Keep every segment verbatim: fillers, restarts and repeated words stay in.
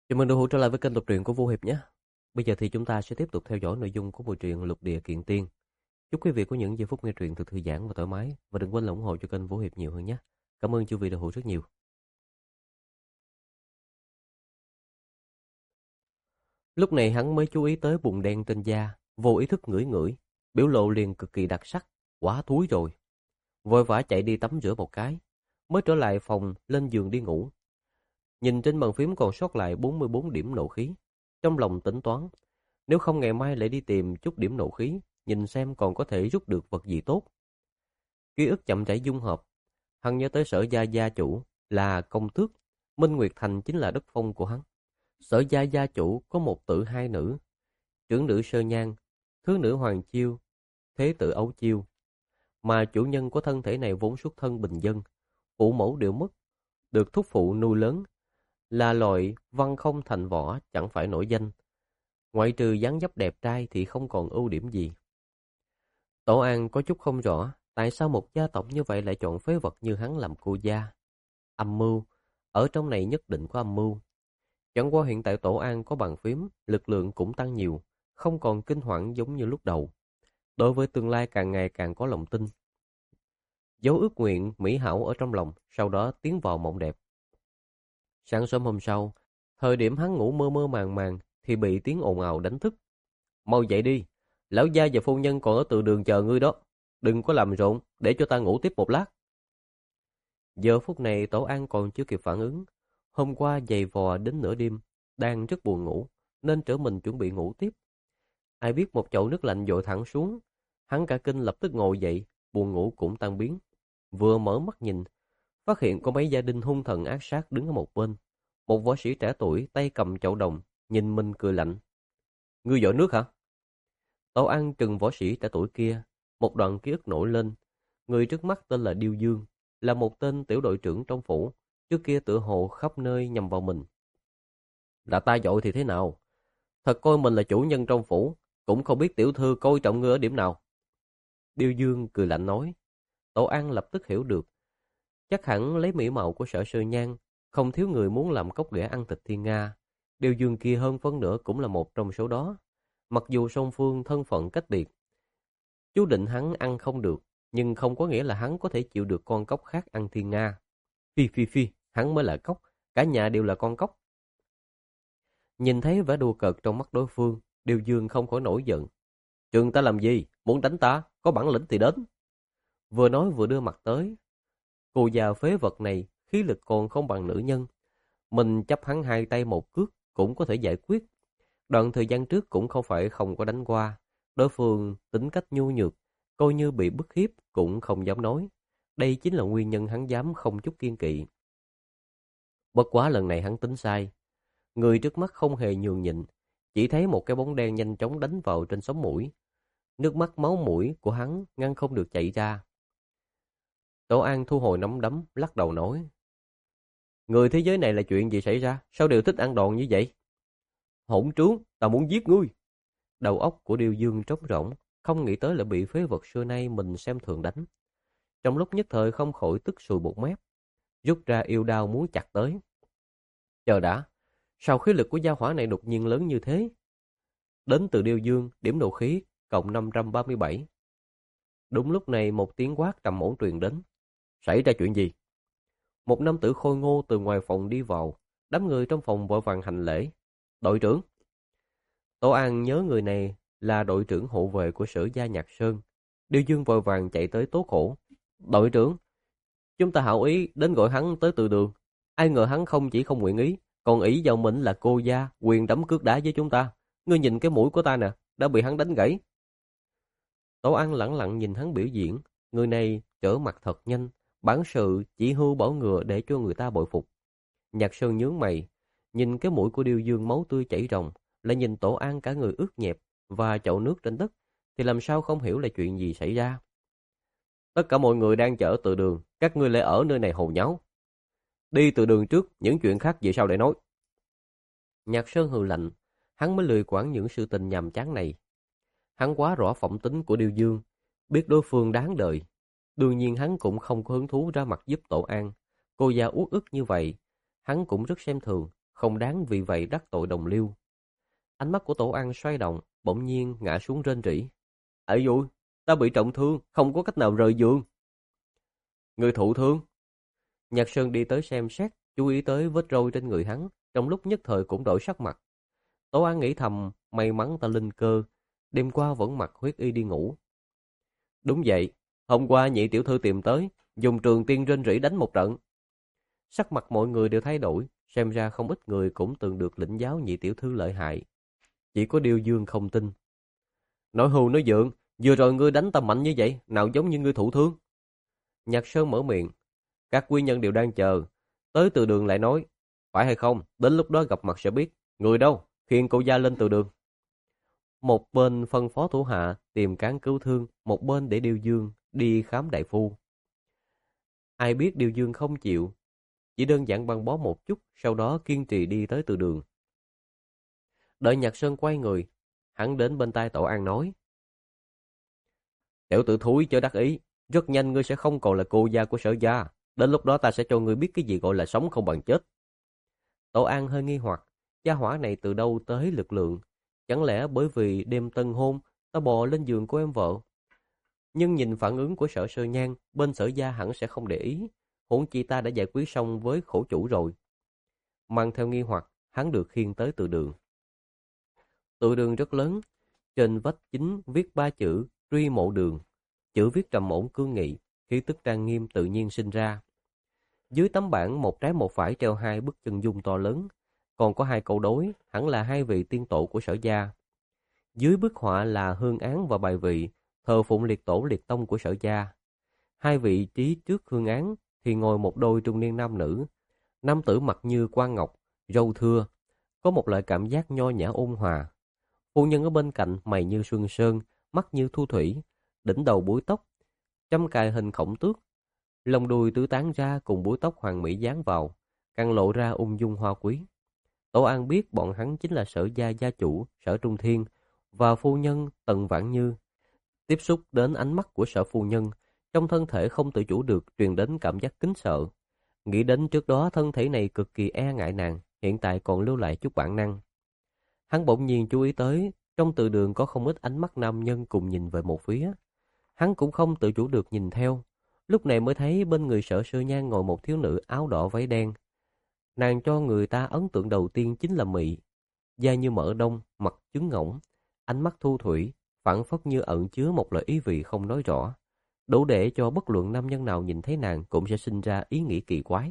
Chào mừng đồng hữu trở lại với kênh đọc truyện của Vô Hiệp nhé. Bây giờ thì chúng ta sẽ tiếp tục theo dõi nội dung của bộ truyện Lục Địa Kiện Tiên. Chúc quý vị có những giây phút nghe truyện thật thư giãn và thoải mái, và đừng quên là ủng hộ cho kênh Vô Hiệp nhiều hơn nhé. Cảm ơn chư vị đồng hữu rất nhiều. Lúc này hắn mới chú ý tới bùn đen trên da, vô ý thức ngửi ngửi, biểu lộ liền cực kỳ đặc sắc, quá thúi rồi. Vội vã chạy đi tắm rửa một cái, mới trở lại phòng lên giường đi ngủ. Nhìn trên bàn phím còn sót lại bốn mươi bốn điểm nộ khí, trong lòng tính toán, nếu không ngày mai lại đi tìm chút điểm nộ khí, nhìn xem còn có thể rút được vật gì tốt. Ký ức chậm rãi dung hợp, hắn nhớ tới Sở gia gia chủ là công tước, Minh Nguyệt Thành chính là đất phong của hắn. Sở gia gia chủ có một tử hai nữ, trưởng nữ Sơ Nhan, thứ nữ Hoàng Chiêu, thế tử Ấu Chiêu. Mà chủ nhân của thân thể này vốn xuất thân bình dân, phụ mẫu đều mất, được thúc phụ nuôi lớn, là loại văn không thành võ, chẳng phải nổi danh. Ngoại trừ dáng dấp đẹp trai thì không còn ưu điểm gì. Tổ An có chút không rõ tại sao một gia tộc như vậy lại chọn phế vật như hắn làm cô gia. Âm mưu, ở trong này nhất định có âm mưu. Chẳng qua hiện tại Tổ An có bàn phím, lực lượng cũng tăng nhiều, không còn kinh hoảng giống như lúc đầu. Đối với tương lai càng ngày càng có lòng tin. Dấu ước nguyện mỹ hảo ở trong lòng, sau đó tiến vào mộng đẹp. Sáng sớm hôm sau, thời điểm hắn ngủ mơ mơ màng màng thì bị tiếng ồn ào đánh thức. Mau dậy đi, lão gia và phu nhân còn ở từ đường chờ ngươi đó. Đừng có làm rộn, để cho ta ngủ tiếp một lát. Giờ phút này Tổ An còn chưa kịp phản ứng. Hôm qua giày vò đến nửa đêm, đang rất buồn ngủ, nên trở mình chuẩn bị ngủ tiếp. Ai biết một chậu nước lạnh dội thẳng xuống. Hắn cả kinh lập tức ngồi dậy, buồn ngủ cũng tan biến. Vừa mở mắt nhìn, phát hiện có mấy gia đình hung thần ác sát đứng ở một bên. Một võ sĩ trẻ tuổi tay cầm chậu đồng, nhìn mình cười lạnh. Ngươi dội nước hả? Tổ An trừng võ sĩ trẻ tuổi kia, một đoạn ký ức nổi lên. Người trước mắt tên là Điêu Dương, là một tên tiểu đội trưởng trong phủ, trước kia tựa hồ khắp nơi nhằm vào mình. Là ta dội thì thế nào? Thật coi mình là chủ nhân trong phủ, cũng không biết tiểu thư coi trọng ngươi ở điểm nào. Điêu Dương cười lạnh nói. Tổ An lập tức hiểu được. Chắc hẳn lấy mỹ mạo của Sở Sơ Nhan, không thiếu người muốn làm cốc ghẻ ăn thịt thiên Nga. Điêu Dương kia hơn phân nửa cũng là một trong số đó. Mặc dù song phương thân phận cách biệt, chú định hắn ăn không được, nhưng không có nghĩa là hắn có thể chịu được con cóc khác ăn thiên Nga. Phi phi phi, hắn mới là cóc, cả nhà đều là con cóc. Nhìn thấy vẻ đùa cợt trong mắt đối phương, Điêu Dương không khỏi nổi giận. Trường ta làm gì? Muốn đánh ta? Có bản lĩnh thì đến. Vừa nói vừa đưa mặt tới. Cô già phế vật này, khí lực còn không bằng nữ nhân. Mình chấp hắn hai tay một cước cũng có thể giải quyết. Đoạn thời gian trước cũng không phải không có đánh qua. Đối phương tính cách nhu nhược, coi như bị bức hiếp cũng không dám nói. Đây chính là nguyên nhân hắn dám không chút kiên kỵ. Bất quá lần này hắn tính sai. Người trước mắt không hề nhường nhịn, chỉ thấy một cái bóng đen nhanh chóng đánh vào trên sống mũi. Nước mắt máu mũi của hắn ngăn không được chảy ra. Tổ An thu hồi nắm đấm, lắc đầu nói. Người thế giới này là chuyện gì xảy ra? Sao đều thích ăn đòn như vậy? Hỗn trướng, ta muốn giết ngươi. Đầu óc của Điêu Dương trống rỗng, không nghĩ tới là bị phế vật xưa nay mình xem thường đánh. Trong lúc nhất thời không khỏi tức sùi bọt mép, rút ra yêu đao muốn chặt tới. Chờ đã, sao khí lực của gia hỏa này đột nhiên lớn như thế? Đến từ Điêu Dương, điểm nộ khí, cộng năm trăm ba mươi bảy. Đúng lúc này một tiếng quát trầm ổn truyền đến. Xảy ra chuyện gì? Một nam tử khôi ngô từ ngoài phòng đi vào, đám người trong phòng vội vàng hành lễ. Đội trưởng. Tổ An nhớ người này là đội trưởng hộ vệ của Sở gia Nhạc Sơn. Điêu Dương vội vàng chạy tới tố khổ. Đội trưởng, chúng ta hảo ý đến gọi hắn tới từ đường. Ai ngờ hắn không chỉ không nguyện ý, còn ý vào mình là cô gia, quyền đấm cước đá với chúng ta. Ngươi nhìn cái mũi của ta nè, đã bị hắn đánh gãy. Tổ An lẳng lặng nhìn hắn biểu diễn. Người này trở mặt thật nhanh, bản sự chỉ hưu bỏ ngựa để cho người ta bội phục. Nhạc Sơn nhướng mày, nhìn cái mũi của Điêu Dương máu tươi chảy ròng, lại nhìn Tổ An cả người ướt nhẹp và chậu nước trên đất, thì làm sao không hiểu là chuyện gì xảy ra. Tất cả mọi người đang chở từ đường, các ngươi lại ở nơi này hồ nháo. Đi từ đường trước, những chuyện khác về sau để nói. Nhạc Sơn hừ lạnh, hắn mới lười quản những sự tình nhàm chán này. Hắn quá rõ phẩm tính của Điêu Dương, biết đối phương đáng đợi. Đương nhiên hắn cũng không có hứng thú ra mặt giúp Tổ An. Cô già uất ức như vậy, hắn cũng rất xem thường, không đáng vì vậy đắc tội đồng liêu. Ánh mắt của Tổ An xoay động, bỗng nhiên ngã xuống rên rỉ. Ấy vui, ta bị trọng thương, không có cách nào rời giường. Người thụ thương? Nhạc Sơn đi tới xem xét, chú ý tới vết roi trên người hắn, trong lúc nhất thời cũng đổi sắc mặt. Tổ An nghĩ thầm, may mắn ta linh cơ, đêm qua vẫn mặc huyết y đi ngủ. Đúng vậy, hôm qua nhị tiểu thư tìm tới, dùng trường tiên rên rỉ đánh một trận. Sắc mặt mọi người đều thay đổi, xem ra không ít người cũng từng được lĩnh giáo nhị tiểu thư lợi hại. Chỉ có Điêu Dương không tin. Nói hưu nói vượng, vừa rồi ngươi đánh ta mạnh như vậy, nào giống như ngươi thụ thương. Nhạc Sơn mở miệng, các quý nhân đều đang chờ, tới từ đường lại nói, phải hay không, đến lúc đó gặp mặt sẽ biết. Người đâu, khiêng cô gia lên từ đường. Một bên phân phó thủ hạ tìm cán cứu thương, một bên để Điêu Dương đi khám đại phu. Ai biết Điêu Dương không chịu, chỉ đơn giản băng bó một chút, sau đó kiên trì đi tới từ đường. Đợi Nhạc Sơn quay người, hắn đến bên tai Tổ An nói, tiểu tử thúi chớ đắc ý, rất nhanh ngươi sẽ không còn là cô gia của Sở gia, đến lúc đó ta sẽ cho ngươi biết cái gì gọi là sống không bằng chết. Tổ An hơi nghi hoặc, gia hỏa này từ đâu tới lực lượng, chẳng lẽ bởi vì đêm tân hôn ta bò lên giường của em vợ? Nhưng nhìn phản ứng của Sở Sơ Nhan, bên Sở gia hẳn sẽ không để ý, huống chi ta đã giải quyết xong với khổ chủ rồi. Mang theo nghi hoặc, hắn được khiêng tới từ đường. Từ đường rất lớn, trên vách chính viết ba chữ Truy Mộ Đường, chữ viết trầm ổn cương nghị, khí tức trang nghiêm tự nhiên sinh ra. Dưới tấm bảng một trái một phải treo hai bức chân dung to lớn, còn có hai câu đối, hẳn là hai vị tiên tổ của Sở gia. Dưới bức họa là hương án và bài vị, thờ phụng liệt tổ liệt tông của Sở gia. Hai vị trí trước hương án thì ngồi một đôi trung niên nam nữ. Nam tử mặt như quan ngọc, râu thưa, có một loại cảm giác nho nhã ôn hòa. Phu nhân ở bên cạnh mày như xuân sơn, mắt như thu thủy, đỉnh đầu búi tóc, châm cài hình khổng tước, lông đuôi tứ tán ra cùng búi tóc hoàng mỹ dán vào, càng lộ ra ung dung hoa quý. Tổ An biết bọn hắn chính là Sở gia gia chủ Sở Trung Thiên và phu nhân Tần Vãn Như. Tiếp xúc đến ánh mắt của Sở phu nhân, trong thân thể không tự chủ được truyền đến cảm giác kính sợ. Nghĩ đến trước đó thân thể này cực kỳ e ngại nàng, hiện tại còn lưu lại chút bản năng. Hắn bỗng nhiên chú ý tới, trong từ đường có không ít ánh mắt nam nhân cùng nhìn về một phía. Hắn cũng không tự chủ được nhìn theo, lúc này mới thấy bên người Sở Sơ Nhan ngồi một thiếu nữ áo đỏ váy đen. Nàng cho người ta ấn tượng đầu tiên chính là mị, da như mỡ đông, mặt trứng ngỗng, ánh mắt thu thủy, phảng phất như ẩn chứa một loại ý vị không nói rõ, đủ để cho bất luận nam nhân nào nhìn thấy nàng cũng sẽ sinh ra ý nghĩ kỳ quái.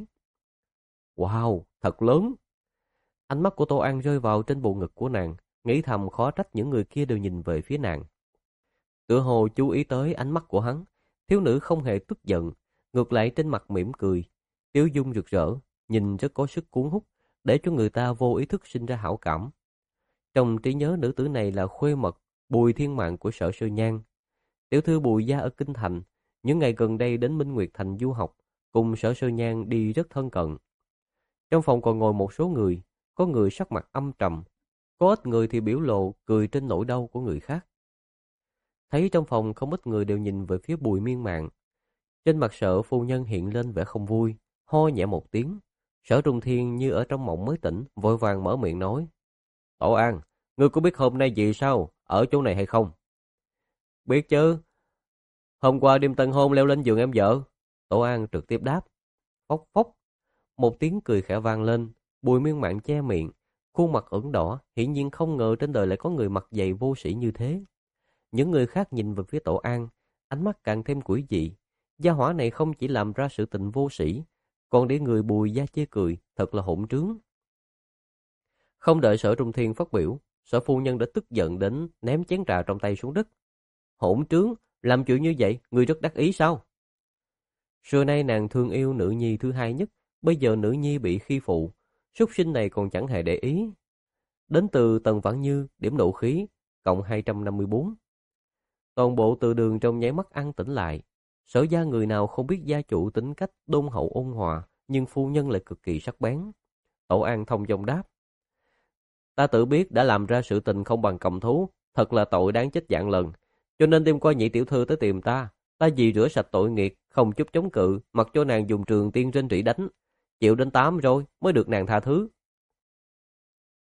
Wow, thật lớn! Ánh mắt của Tô An rơi vào trên bộ ngực của nàng, nghĩ thầm khó trách những người kia đều nhìn về phía nàng. Tựa hồ chú ý tới ánh mắt của hắn, thiếu nữ không hề tức giận, ngược lại trên mặt mỉm cười, tiêu dung rực rỡ, nhìn rất có sức cuốn hút, để cho người ta vô ý thức sinh ra hảo cảm. Trong trí nhớ nữ tử này là khuê mật Bùi Thiên Mạn của Sở Sơ Nhan. Tiểu thư Bùi gia ở Kinh Thành, những ngày gần đây đến Minh Nguyệt Thành du học, cùng Sở Sơ Nhan đi rất thân cận. Trong phòng còn ngồi một số người, có người sắc mặt âm trầm, có ít người thì biểu lộ cười trên nỗi đau của người khác. Thấy trong phòng không ít người đều nhìn về phía Bùi Miên Mạn. Trên mặt Sở phu nhân hiện lên vẻ không vui, ho nhẹ một tiếng. Sở Trung Thiên như ở trong mộng mới tỉnh, vội vàng mở miệng nói: Tổ An, ngươi có biết hôm nay vì sao ở chỗ này hay không? Biết chứ. Hôm qua đêm tân hôn leo lên giường em vợ. Tổ An trực tiếp đáp. Phốc phốc. Một tiếng cười khẽ vang lên. Bùi Miên Mạn che miệng, khuôn mặt ửng đỏ, hiển nhiên không ngờ trên đời lại có người mặt dày vô sĩ như thế. Những người khác nhìn về phía Tổ An, ánh mắt càng thêm quỷ dị. Gia hỏa này không chỉ làm ra sự tình vô sĩ, còn để người Bùi gia chê cười, thật là hỗn trướng. Không đợi Sở Trung Thiên phát biểu, Sở phu nhân đã tức giận đến ném chén trà trong tay xuống đất. Hỗn trướng, làm chuyện như vậy, người rất đắc ý sao? Xưa nay nàng thương yêu nữ nhi thứ hai nhất, bây giờ nữ nhi bị khi phụ, súc sinh này còn chẳng hề để ý. Đến từ Tần Vãn Như, điểm nộ khí, cộng hai trăm năm mươi bốn. Toàn bộ từ đường trong nháy mắt an tĩnh lại. Sở gia người nào không biết gia chủ tính cách đôn hậu ôn hòa, nhưng phu nhân lại cực kỳ sắc bén. Tổ An thông dong đáp. Ta tự biết đã làm ra sự tình không bằng cầm thú, thật là tội đáng chết vạn lần. Cho nên đêm qua nhị tiểu thư tới tìm ta, ta vì rửa sạch tội nghiệt, không chút chống cự, mặc cho nàng dùng trường tiên rên rỉ đánh. Chịu đến tám rồi mới được nàng tha thứ.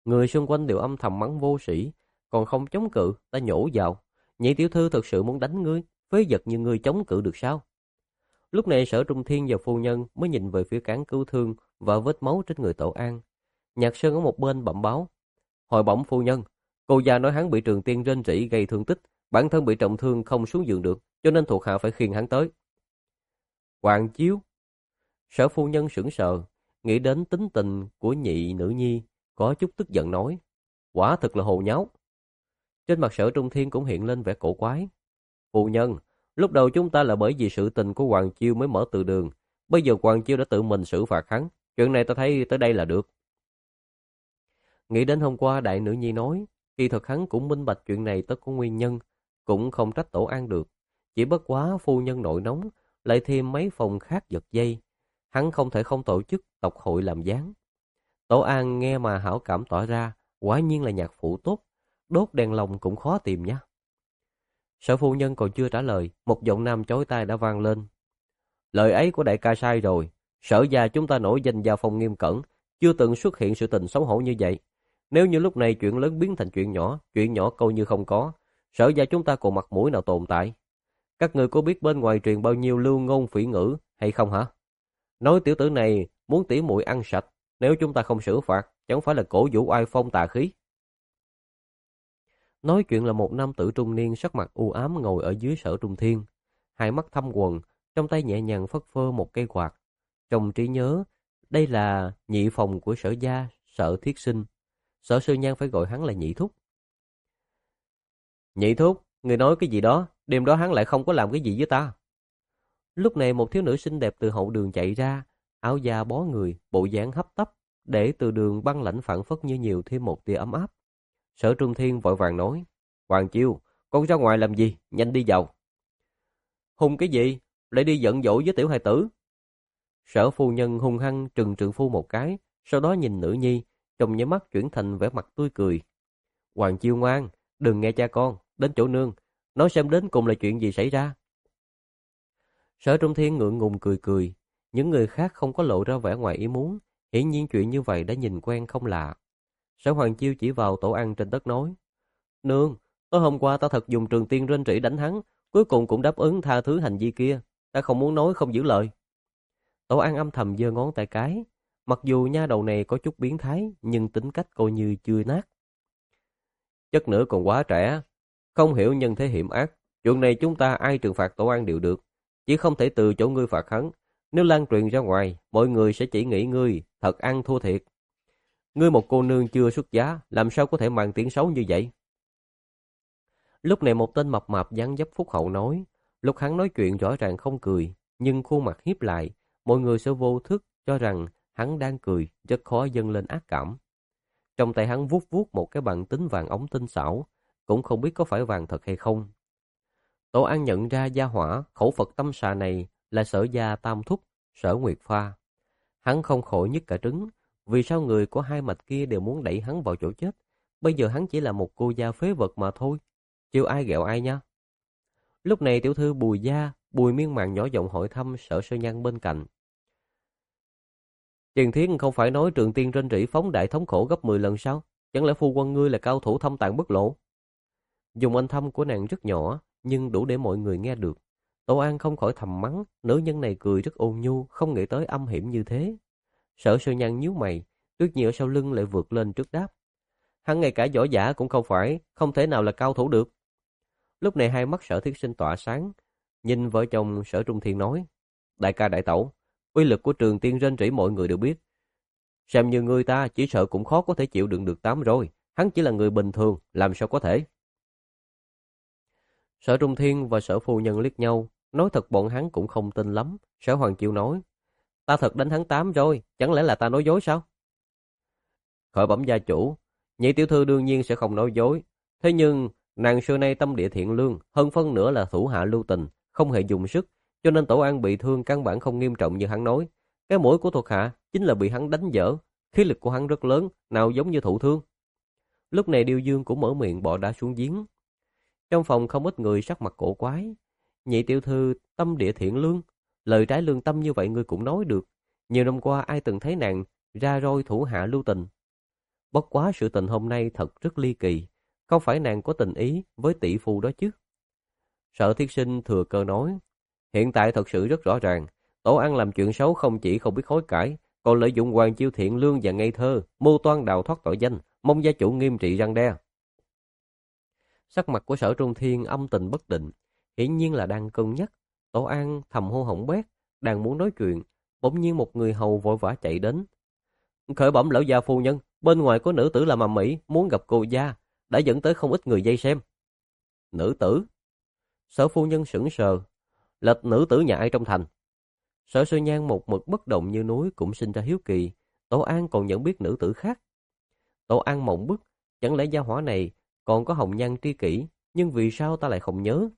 Người xung quanh đều âm thầm mắng vô sĩ, còn không chống cự, ta nhổ vào. Nhị tiểu thư thực sự muốn đánh ngươi, phế vật như ngươi chống cự được sao? Lúc này Sở Trung Thiên và phu nhân mới nhìn về phía cán cứu thương và vết máu trên người Tổ An. Nhạc Sơn ở một bên bẩm báo. Hồi bẩm phu nhân, cô già nói hắn bị Trường Tiên rên rỉ gây thương tích, bản thân bị trọng thương không xuống giường được, cho nên thuộc hạ phải khiêng hắn tới. Hoàng Chiếu. Sở phu nhân sững sờ, nghĩ đến tính tình của nhị nữ nhi, có chút tức giận nói. Quả thực là hồ nháo. Trên mặt Sở Trung Thiên cũng hiện lên vẻ cổ quái. Phu nhân, lúc đầu chúng ta là bởi vì sự tình của Hoàng Chiêu mới mở từ đường. Bây giờ Hoàng Chiêu đã tự mình xử phạt hắn. Chuyện này ta thấy tới đây là được. Nghĩ đến hôm qua đại nữ nhi nói, kỳ thật hắn cũng minh bạch chuyện này tất có nguyên nhân, cũng không trách Tổ An được. Chỉ bất quá phu nhân nội nóng, lại thêm mấy phòng khác giật dây. Hắn không thể không tổ chức tộc hội làm gián. Tổ An nghe mà hảo cảm tỏ ra, quả nhiên là nhạc phụ tốt, đốt đèn lồng cũng khó tìm nhá. Sở phu nhân còn chưa trả lời, một giọng nam chói tai đã vang lên. Lời ấy của đại ca sai rồi, Sở gia chúng ta nổi danh gia phong nghiêm cẩn, chưa từng xuất hiện sự tình xấu hổ như vậy. Nếu như lúc này chuyện lớn biến thành chuyện nhỏ, chuyện nhỏ coi như không có, Sở gia chúng ta còn mặt mũi nào tồn tại? Các người có biết bên ngoài truyền bao nhiêu lưu ngôn phỉ ngữ hay không hả? Nói tiểu tử này muốn tỉ muội ăn sạch, nếu chúng ta không xử phạt, chẳng phải là cổ vũ oai phong tà khí. Nói chuyện là một nam tử trung niên sắc mặt u ám ngồi ở dưới Sở Trung Thiên, hai mắt thâm quầng, trong tay nhẹ nhàng phất phơ một cây quạt. Trong trí nhớ, đây là nhị phòng của Sở gia, Sở Thiết Sinh. Sở Sư Nhan phải gọi hắn là nhị thúc. Nhị thúc, người nói cái gì đó, đêm đó hắn lại không có làm cái gì với ta. Lúc này một thiếu nữ xinh đẹp từ hậu đường chạy ra, áo da bó người, bộ dáng hấp tấp, để từ đường băng lãnh phảng phất như nhiều thêm một tia ấm áp. Sở Trung Thiên vội vàng nói, Hoàng Chiêu, con ra ngoài làm gì, nhanh đi vào. Hung cái gì, lại đi giận dỗi với tiểu hài tử. Sở phu nhân hung hăng trừng trượng phu một cái, sau đó nhìn nữ nhi, trong nháy mắt chuyển thành vẻ mặt tươi cười. Hoàng Chiêu ngoan, đừng nghe cha con, đến chỗ nương, nói xem đến cùng là chuyện gì xảy ra. Sở Trung Thiên ngượng ngùng cười cười, những người khác không có lộ ra vẻ ngoài ý muốn, hiển nhiên chuyện như vậy đã nhìn quen không lạ. Sở Hoàng Chiêu chỉ vào Tổ An trên đất nói, nương, tối hôm qua ta thật dùng Trường Tiên rên rỉ đánh hắn, cuối cùng cũng đáp ứng tha thứ hành vi kia, ta không muốn nói không giữ lời. Tổ An âm thầm giơ ngón tay cái, mặc dù nha đầu này có chút biến thái, nhưng tính cách coi như chưa nát. Chất nữa còn quá trẻ, không hiểu nhân thế hiểm ác, chuyện này chúng ta ai trừng phạt Tổ An đều được, chỉ không thể từ chỗ ngươi phạt hắn, nếu lan truyền ra ngoài, mọi người sẽ chỉ nghĩ ngươi thật ăn thua thiệt. Ngươi một cô nương chưa xuất giá, làm sao có thể mang tiếng xấu như vậy? Lúc này một tên mập mạp dáng dấp phúc hậu nói, lúc hắn nói chuyện rõ ràng không cười, nhưng khuôn mặt hiếp lại, mọi người sẽ vô thức cho rằng hắn đang cười, rất khó dâng lên ác cảm. Trong tay hắn vuốt vuốt một cái bằng tính vàng ống tinh xảo, cũng không biết có phải vàng thật hay không. Tổ An nhận ra gia hỏa khẩu Phật tâm xà này là Sở gia tam thúc, Sở Nguyệt Pha. Hắn không khỏi nhức cả trứng, vì sao người của hai mạch kia đều muốn đẩy hắn vào chỗ chết, bây giờ hắn chỉ là một cô gia phế vật mà thôi, chiêu ai ghẹo ai nha. Lúc này tiểu thư Bùi gia, Bùi Miên Màng nhỏ giọng hỏi thăm Sở Sơ Nhan bên cạnh. Tiền Thiết không phải nói Trường Tiên rên rỉ phóng đại thống khổ gấp mười lần sao? Chẳng lẽ phu quân ngươi là cao thủ thâm tàng bất lộ? Dùng âm thanh của nàng rất nhỏ, nhưng đủ để mọi người nghe được. Tô An không khỏi thầm mắng, nữ nhân này cười rất ôn nhu, không nghĩ tới âm hiểm như thế. Sở Sơ Nhan nhíu mày, Tuyết Nhi ở sau lưng lại vượt lên trước đáp. Hắn ngay cả võ giả cũng không phải, không thể nào là cao thủ được. Lúc này hai mắt Sở Thiết Sinh tỏa sáng, nhìn vợ chồng Sở Trung Thiên nói, đại ca đại tẩu, uy lực của Trường Tiên rên rỉ mọi người đều biết. Xem như người ta chỉ sợ cũng khó có thể chịu đựng được tám rồi, hắn chỉ là người bình thường, làm sao có thể. Sở Trung Thiên và Sở Phu Nhân liếc nhau, nói thật bọn hắn cũng không tin lắm. Sở Hoàng Chiêu nói, ta thật đánh hắn tám rồi, chẳng lẽ là ta nói dối sao? Khởi bẩm gia chủ, nhị tiểu thư đương nhiên sẽ không nói dối, thế nhưng nàng xưa nay tâm địa thiện lương, hơn phân nửa là thủ hạ lưu tình, không hề dùng sức, cho nên Tổ An bị thương căn bản không nghiêm trọng như hắn nói. Cái mũi của thuộc hạ chính là bị hắn đánh dở, khí lực của hắn rất lớn, nào giống như thụ thương. Lúc này Điêu Dương cũng mở miệng bỏ đá xuống giếng. Trong phòng không ít người sắc mặt cổ quái. Nhị tiểu thư tâm địa thiện lương, lời trái lương tâm như vậy ngươi cũng nói được. Nhiều năm qua ai từng thấy nàng ra roi thủ hạ lưu tình. Bất quá sự tình hôm nay thật rất ly kỳ, không phải nàng có tình ý với tỷ phu đó chứ? Sở Thiết Sinh thừa cơ nói, hiện tại thật sự rất rõ ràng, Tổ An làm chuyện xấu không chỉ không biết hối cải, còn lợi dụng Hoàng Chiêu thiện lương và ngây thơ, mưu toan đào thoát tội danh, mong gia chủ nghiêm trị răn đe. Sắc mặt của Sở Trung Thiên âm tình bất định, hiển nhiên là đang cân nhắc. Tổ An thầm hô hỏng bét, đang muốn nói chuyện, bỗng nhiên một người hầu vội vã chạy đến. Khởi bẩm lão gia phu nhân, bên ngoài có nữ tử làm ầm ĩ muốn gặp cô gia, đã dẫn tới không ít người vây xem. Nữ tử? Sở phu nhân sững sờ, là nữ tử nhà ai trong thành? Sở Sư Nhan một mực bất động như núi cũng sinh ra hiếu kỳ, Tổ An còn nhận biết nữ tử khác. Tổ An mộng bức, chẳng lẽ gia hỏa này còn có hồng nhan tri kỷ, nhưng vì sao ta lại không nhớ?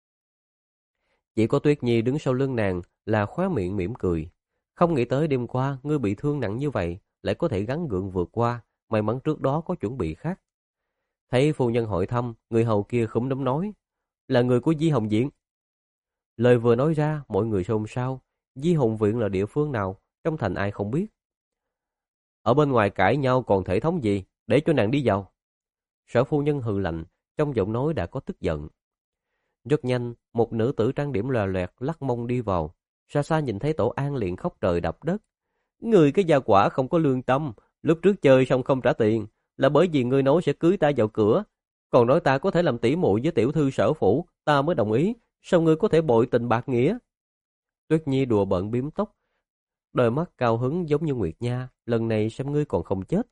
Chỉ có Tuyết Nhi đứng sau lưng nàng là khóe miệng mỉm cười. Không nghĩ tới đêm qua ngươi bị thương nặng như vậy, lại có thể gắng gượng vượt qua, may mắn trước đó có chuẩn bị khác. Thấy phu nhân hỏi thăm, người hầu kia khúm núm nói, là người của Di Hồng Viện. Lời vừa nói ra, mọi người xôn xao. Di Hồng Viện là địa phương nào, trong thành ai không biết. Ở bên ngoài cãi nhau còn thể thống gì, để cho nàng đi vào. Sở phu nhân hừ lạnh, trong giọng nói đã có tức giận. Rất nhanh, một nữ tử trang điểm lòe loẹt lắc mông đi vào. Xa xa nhìn thấy Tổ An liền khóc trời đập đất. Người cái gia quả không có lương tâm, lúc trước chơi xong không trả tiền, là bởi vì ngươi nói sẽ cưới ta vào cửa. Còn nói ta có thể làm tỉ muội với tiểu thư Sở phủ, ta mới đồng ý. Sao ngươi có thể bội tình bạc nghĩa? Tuyết Nhi đùa bận biếm tóc, đôi mắt cao hứng giống như Nguyệt Nha, lần này xem ngươi còn không chết.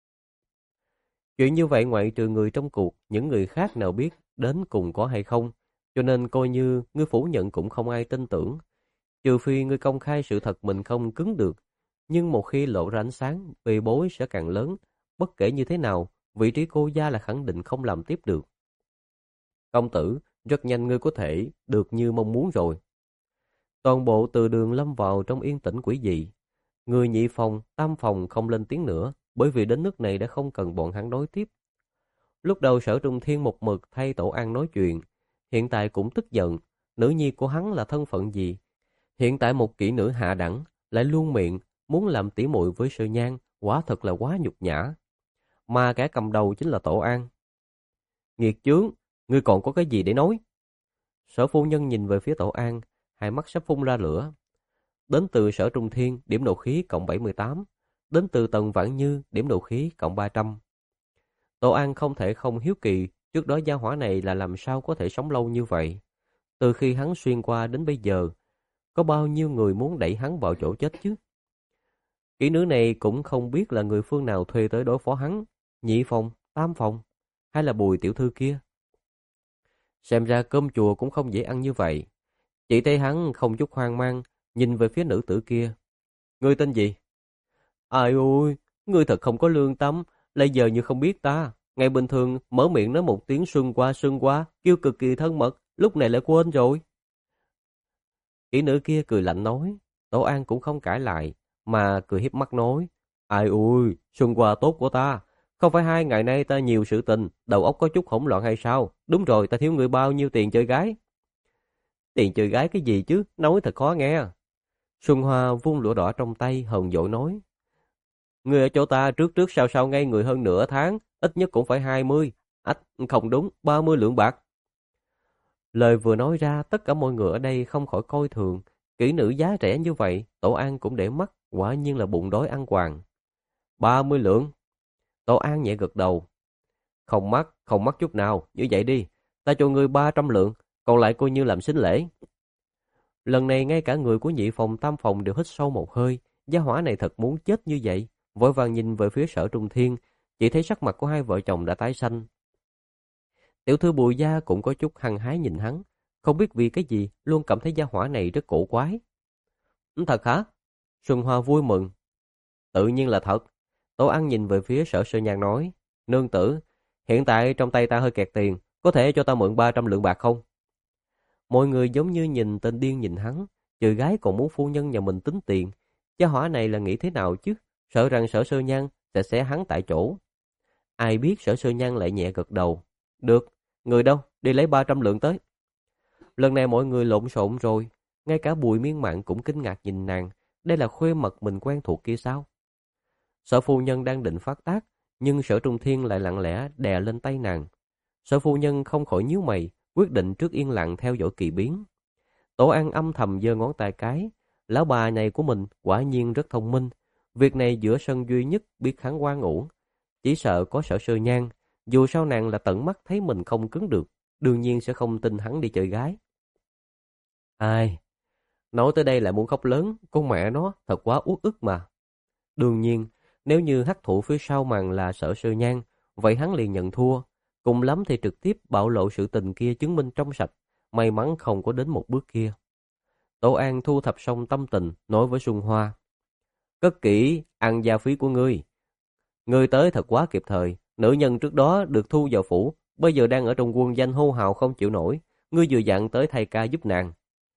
Chuyện như vậy ngoại trừ người trong cuộc, những người khác nào biết đến cùng có hay không, cho nên coi như ngươi phủ nhận cũng không ai tin tưởng. Trừ phi ngươi công khai sự thật mình không cứng được, nhưng một khi lộ ra ánh sáng, bê bối sẽ càng lớn, bất kể như thế nào, vị trí cô gia là khẳng định không làm tiếp được. Công tử, rất nhanh ngươi có thể được như mong muốn rồi. Toàn bộ từ đường lâm vào trong yên tĩnh quỷ dị. Người nhị phòng, tam phòng không lên tiếng nữa, bởi vì đến nước này đã không cần bọn hắn nói tiếp. Lúc đầu Sở Trung Thiên một mực thay Tổ An nói chuyện, hiện tại cũng tức giận, nữ nhi của hắn là thân phận gì? Hiện tại một kỹ nữ hạ đẳng, lại luôn miệng, muốn làm tỉ muội với Sư Nhan, quả thật là quá nhục nhã. Mà kẻ cầm đầu chính là Tổ An. Nghiệt chướng, ngươi còn có cái gì để nói? Sở phu nhân nhìn về phía Tổ An, hai mắt sắp phun ra lửa. Đến từ Sở Trung Thiên, điểm nộ khí cộng bảy mươi tám. Đến từ Tần Vãn Như, điểm nộ khí cộng ba trăm. Tổ An không thể không hiếu kỳ, trước đó gia hỏa này là làm sao có thể sống lâu như vậy. Từ khi hắn xuyên qua đến bây giờ, có bao nhiêu người muốn đẩy hắn vào chỗ chết chứ? Kỹ nữ này cũng không biết là người phương nào thuê tới đối phó hắn, nhị phòng, tam phòng, hay là Bùi tiểu thư kia. Xem ra cơm chùa cũng không dễ ăn như vậy. Chỉ thấy hắn không chút hoang mang, nhìn về phía nữ tử kia. Ngươi tên gì? Ai ôi, ngươi thật không có lương tâm, lại giờ như không biết ta. Ngày bình thường mở miệng nói một tiếng xuân qua xuân qua, kêu cực kỳ thân mật, lúc này lại quên rồi. Kỹ nữ kia cười lạnh nói, Tổ An cũng không cãi lại, mà cười hiếp mắt nói. Ai ôi, xuân qua tốt của ta. Không phải hai ngày nay ta nhiều sự tình, đầu óc có chút hỗn loạn hay sao? Đúng rồi, ta thiếu người bao nhiêu tiền chơi gái? Tiền chơi gái cái gì chứ, nói thật khó nghe. Xuân Hoa vung lụa đỏ trong tay hờn dỗi nói. Người ở chỗ ta trước trước sau sau ngay người hơn nửa tháng, ít nhất cũng phải hai mươi. Ách, không đúng, ba mươi lượng bạc. Lời vừa nói ra, tất cả mọi người ở đây không khỏi coi thường. Kỹ nữ giá rẻ như vậy, Tổ An cũng để mắt, quả nhiên là bụng đói ăn quàng. ba mươi lượng. Tổ An nhẹ gật đầu. Không mắc, không mắc chút nào, như vậy đi. Ta cho ngươi ba trăm lượng, còn lại coi như làm sính lễ. Lần này ngay cả người của nhị phòng tam phòng đều hít sâu một hơi. Gia hỏa này thật muốn chết như vậy. Vội vàng nhìn về phía Sở Trung Thiên, chỉ thấy sắc mặt của hai vợ chồng đã tái xanh. Tiểu thư Bùi gia cũng có chút hăng hái nhìn hắn, không biết vì cái gì luôn cảm thấy gia hỏa này rất cổ quái. Thật hả? Xuân Hoa vui mừng. Tự nhiên là thật. Tổ An nhìn về phía Sở Sơ Nhan nói, nương tử, hiện tại trong tay ta hơi kẹt tiền, có thể cho ta mượn ba trăm lượng bạc không? Mọi người giống như nhìn tên điên nhìn hắn, trừ gái còn muốn phu nhân nhà mình tính tiền. Gia hỏa này là nghĩ thế nào chứ? Sợ rằng Sở Sơ Nhan sẽ xé hắn tại chỗ. Ai biết Sở Sơ Nhan lại nhẹ gật đầu. Được, người đâu, đi lấy ba trăm lượng tới. Lần này mọi người lộn xộn rồi, ngay cả Bùi Miên Mạn cũng kinh ngạc nhìn nàng, đây là khuê mật mình quen thuộc kia sao? Sở phu nhân đang định phát tác, nhưng Sở Trung Thiên lại lặng lẽ đè lên tay nàng. Sở phu nhân không khỏi nhíu mày, quyết định trước yên lặng theo dõi kỳ biến. Tổ An âm thầm giơ ngón tay cái, lão bà này của mình quả nhiên rất thông minh. Việc này giữa sân duy nhất biết hắn oan uổng, chỉ sợ có Sở Sơ Nhan, dù sao nàng là tận mắt thấy mình không cứng được, đương nhiên sẽ không tin hắn đi chơi gái. Ai, nói tới đây lại muốn khóc lớn, con mẹ nó thật quá uất ức mà. Đương nhiên, nếu như hắc thủ phía sau màn là Sở Sơ Nhan, vậy hắn liền nhận thua, cùng lắm thì trực tiếp bạo lộ sự tình kia chứng minh trong sạch, may mắn không có đến một bước kia. Tổ An thu thập xong tâm tình, nói với Xuân Hoa. Cất kỹ ăn gia phí của ngươi. Ngươi tới thật quá kịp thời, nữ nhân trước đó được thu vào phủ, bây giờ đang ở trong quân danh hô hào không chịu nổi, ngươi vừa dặn tới thay ca giúp nàng.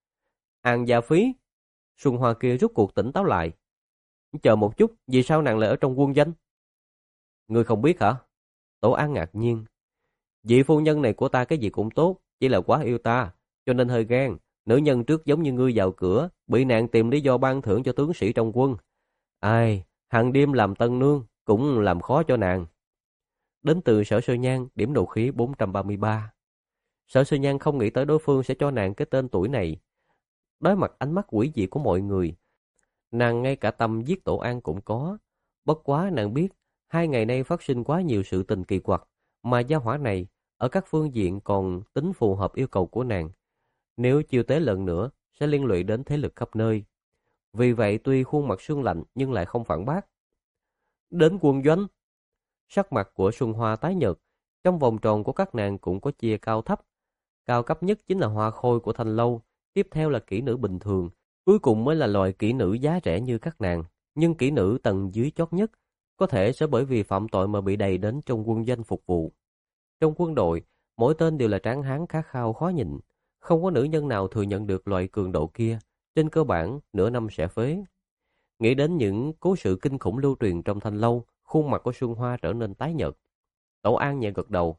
Ăn gia phí? Xuân Hoa kia rút cuộc tỉnh táo lại. Chờ một chút, vì sao nàng lại ở trong quân danh? Ngươi không biết hả? Tổ An ngạc nhiên. Vị phu nhân này của ta cái gì cũng tốt, chỉ là quá yêu ta, cho nên hơi ghen. Nữ nhân trước giống như ngươi vào cửa, bị nạn tìm lý do ban thưởng cho tướng sĩ trong quân. Ai, hàng đêm làm tân nương, cũng làm khó cho nàng. Đến từ Sở Sơ Nhan, điểm nộ khí bốn trăm ba mươi ba. Sở Sơ Nhan không nghĩ tới đối phương sẽ cho nàng cái tên tuổi này. Đối mặt ánh mắt quỷ dị của mọi người, nàng ngay cả tâm giết Tổ An cũng có. Bất quá nàng biết, hai ngày nay phát sinh quá nhiều sự tình kỳ quặc, mà gia hỏa này, ở các phương diện còn tính phù hợp yêu cầu của nàng. Nếu chiêu tế lần nữa, sẽ liên lụy đến thế lực khắp nơi. Vì vậy tuy khuôn mặt sương lạnh nhưng lại không phản bác. Đến quân doanh. Sắc mặt của Xuân Hoa tái nhợt, trong vòng tròn của các nàng cũng có chia cao thấp. Cao cấp nhất chính là hoa khôi của Thanh Lâu, tiếp theo là kỹ nữ bình thường, cuối cùng mới là loài kỹ nữ giá rẻ như các nàng. Nhưng kỹ nữ tầng dưới chót nhất, có thể sẽ bởi vì phạm tội mà bị đầy đến trong quân doanh phục vụ. Trong quân đội, mỗi tên đều là tráng hán khát khao khó nhịn, không có nữ nhân nào thừa nhận được loại cường độ kia, trên cơ bản nửa năm sẽ phế. Nghĩ đến những cố sự kinh khủng lưu truyền trong Thanh Lâu, khuôn mặt của Xuân Hoa trở nên tái nhợt. Tổ An nhẹ gật đầu.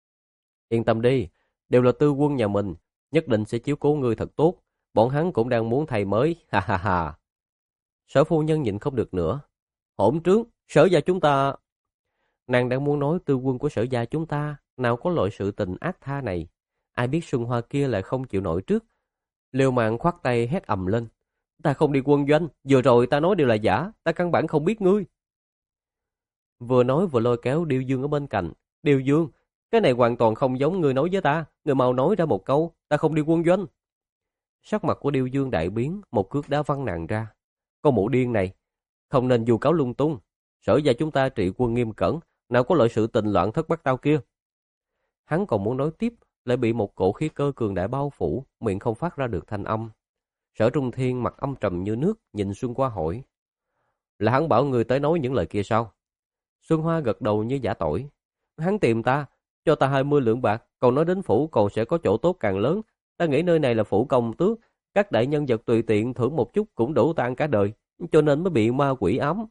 Yên tâm đi, đều là tư quân nhà mình, nhất định sẽ chiếu cố ngươi thật tốt, bọn hắn cũng đang muốn thầy mới, ha ha ha. Sở phu nhân nhịn không được nữa. Hỗn trướng, Sở gia chúng ta... Nàng đang muốn nói tư quân của Sở gia chúng ta, nào có loại sự tình ác tha này. Ai biết Xuân Hoa kia lại không chịu nổi trước. Liều mạng khoát tay hét ầm lên. Ta không đi quân doanh, vừa rồi ta nói đều là giả, ta căn bản không biết ngươi. Vừa nói vừa lôi kéo Điêu Dương ở bên cạnh. Điêu Dương, cái này hoàn toàn không giống ngươi nói với ta, ngươi mau nói ra một câu, ta không đi quân doanh. Sắc mặt của Điêu Dương đại biến, một cước đá văng nàng ra. Con mụ điên này, không nên vu cáo lung tung. Sở gia chúng ta trị quân nghiêm cẩn, nào có loại sự tình loạn thất bắt tao kia. Hắn còn muốn nói tiếp, lại bị một cổ khí cơ cường đại bao phủ, miệng không phát ra được thanh âm. Sở Trung Thiên mặt âm trầm như nước, nhìn Xuân Hoa hỏi. Là hắn bảo người tới nói những lời kia sao? Xuân Hoa gật đầu như giả tỏi. Hắn tìm ta, cho ta hai mươi lượng bạc, còn nói đến phủ còn sẽ có chỗ tốt càng lớn. Ta nghĩ nơi này là phủ công tước, các đại nhân vật tùy tiện thưởng một chút cũng đủ ta ăn cả đời, cho nên mới bị ma quỷ ám.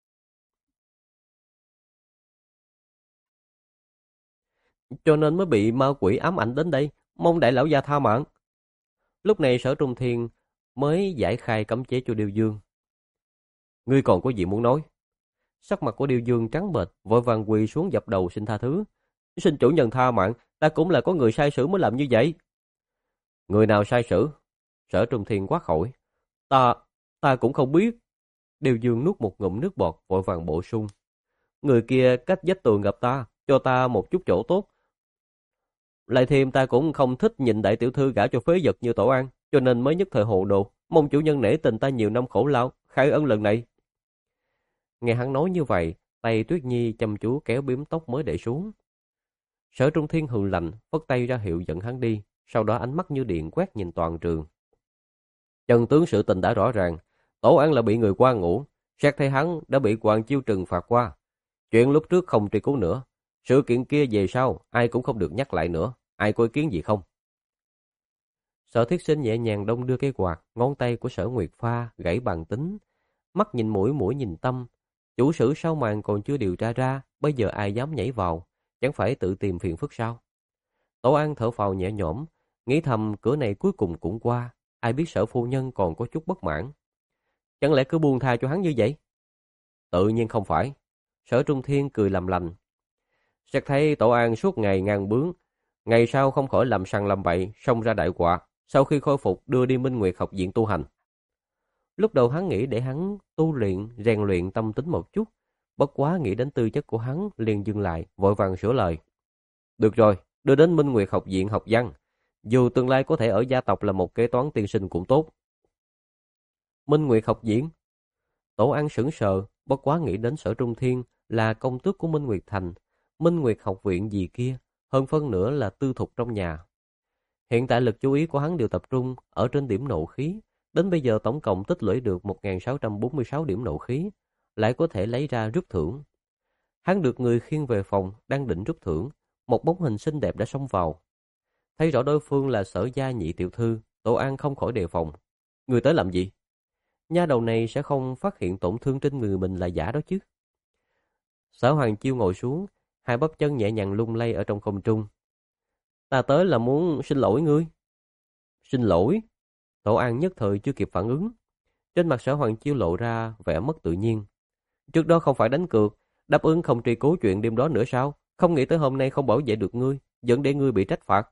Cho nên mới bị ma quỷ ám ảnh đến đây, mong đại lão gia tha mạng. Lúc này Sở Trung Thiên mới giải khai cấm chế cho Điêu Dương. Ngươi còn có gì muốn nói? Sắc mặt của Điêu Dương trắng bệch, vội vàng quỳ xuống dập đầu xin tha thứ. Xin chủ nhân tha mạng, ta cũng là có người sai sử mới làm như vậy. Người nào sai sử? Sở Trung Thiên quát hỏi. Ta, ta cũng không biết. Điêu Dương nuốt một ngụm nước bọt, vội vàng bổ sung. Người kia cách vách tường gặp ta, cho ta một chút chỗ tốt. Lại thêm ta cũng không thích nhìn đại tiểu thư gả cho phế vật như Tổ An, cho nên mới nhất thời hồ đồ, mong chủ nhân nể tình ta nhiều năm khổ lao, khai ân lần này. Nghe hắn nói như vậy, tay Tuyết Nhi chăm chú kéo bím tóc mới để xuống. Sở Trung Thiên hừ lạnh, phất tay ra hiệu dẫn hắn đi, sau đó ánh mắt như điện quét nhìn toàn trường. Chân tướng sự tình đã rõ ràng, Tổ An là bị người qua ngủ, xét thấy hắn đã bị Hoàng Chiêu trừng phạt qua. Chuyện lúc trước không truy cứu nữa, sự kiện kia về sau ai cũng không được nhắc lại nữa, ai có ý kiến gì không? Sở Thiết Sinh nhẹ nhàng đông đưa cái quạt, ngón tay của Sở Nguyệt Pha gãy bàn tính, mắt nhìn mũi mũi nhìn tâm. Chủ sử sau màn còn chưa điều tra ra, bây giờ ai dám nhảy vào, chẳng phải tự tìm phiền phức sao? Tổ An thở phào nhẹ nhõm, nghĩ thầm cửa này cuối cùng cũng qua, ai biết Sở phu nhân còn có chút bất mãn. Chẳng lẽ cứ buông tha cho hắn như vậy? Tự nhiên không phải. Sở Trung Thiên cười làm lành. Xét thấy Tổ An suốt ngày ngang bướng, ngày sau không khỏi làm sằng làm bậy, xông ra đại họa, sau khi khôi phục đưa đi Minh Nguyệt học viện tu hành. Lúc đầu hắn nghĩ để hắn tu luyện, rèn luyện tâm tính một chút, bất quá nghĩ đến tư chất của hắn liền dừng lại, vội vàng sửa lời. Được rồi, đưa đến Minh Nguyệt học viện học văn, dù tương lai có thể ở gia tộc là một kế toán tiên sinh cũng tốt. Minh Nguyệt học viện? Tổ An sững sờ, bất quá nghĩ đến Sở Trung Thiên là công tước của Minh Nguyệt Thành, Minh Nguyệt học viện gì kia, hơn phân nữa là tư thục trong nhà. Hiện tại lực chú ý của hắn đều tập trung ở trên điểm nộ khí, đến bây giờ tổng cộng tích lũy được một nghìn sáu trăm bốn mươi sáu điểm nộ khí, lại có thể lấy ra rút thưởng. Hắn được người khiêng về phòng, đang định rút thưởng, một bóng hình xinh đẹp đã xông vào. Thấy rõ đối phương là Sở gia nhị tiểu thư, Tổ An không khỏi đề phòng. Người tới làm gì? Nha đầu này sẽ không phát hiện tổn thương trên người mình là giả đó chứ. Sở Hoàng Chiêu ngồi xuống, hai bắp chân nhẹ nhàng lung lay ở trong không trung. Ta tới là muốn xin lỗi ngươi. Xin lỗi? Tổ An nhất thời chưa kịp phản ứng. Trên mặt Sở Hoàng Chiêu lộ ra vẻ mất tự nhiên. Trước đó không phải đánh cược, đáp ứng không truy cứu chuyện đêm đó nữa sao? Không nghĩ tới hôm nay không bảo vệ được ngươi, dẫn để ngươi bị trách phạt.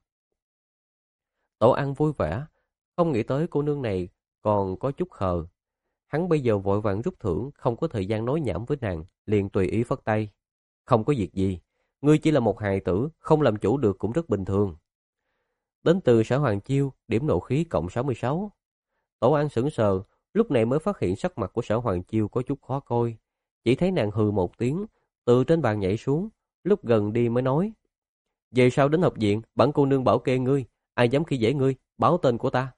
Tổ An vui vẻ, không nghĩ tới cô nương này còn có chút khờ. Hắn bây giờ vội vàng rút thưởng, không có thời gian nói nhảm với nàng, liền tùy ý phất tay. Không có việc gì, ngươi chỉ là một hài tử, không làm chủ được cũng rất bình thường. Đến từ Sở Hoàng Chiêu, điểm nộ khí cộng sáu mươi sáu. Tổ An sững sờ, lúc này mới phát hiện sắc mặt của Sở Hoàng Chiêu có chút khó coi. Chỉ thấy nàng hừ một tiếng, từ trên bàn nhảy xuống, lúc gần đi mới nói. Về sau đến học viện, bản cô nương bảo kê ngươi, ai dám khi dễ ngươi, báo tên của ta.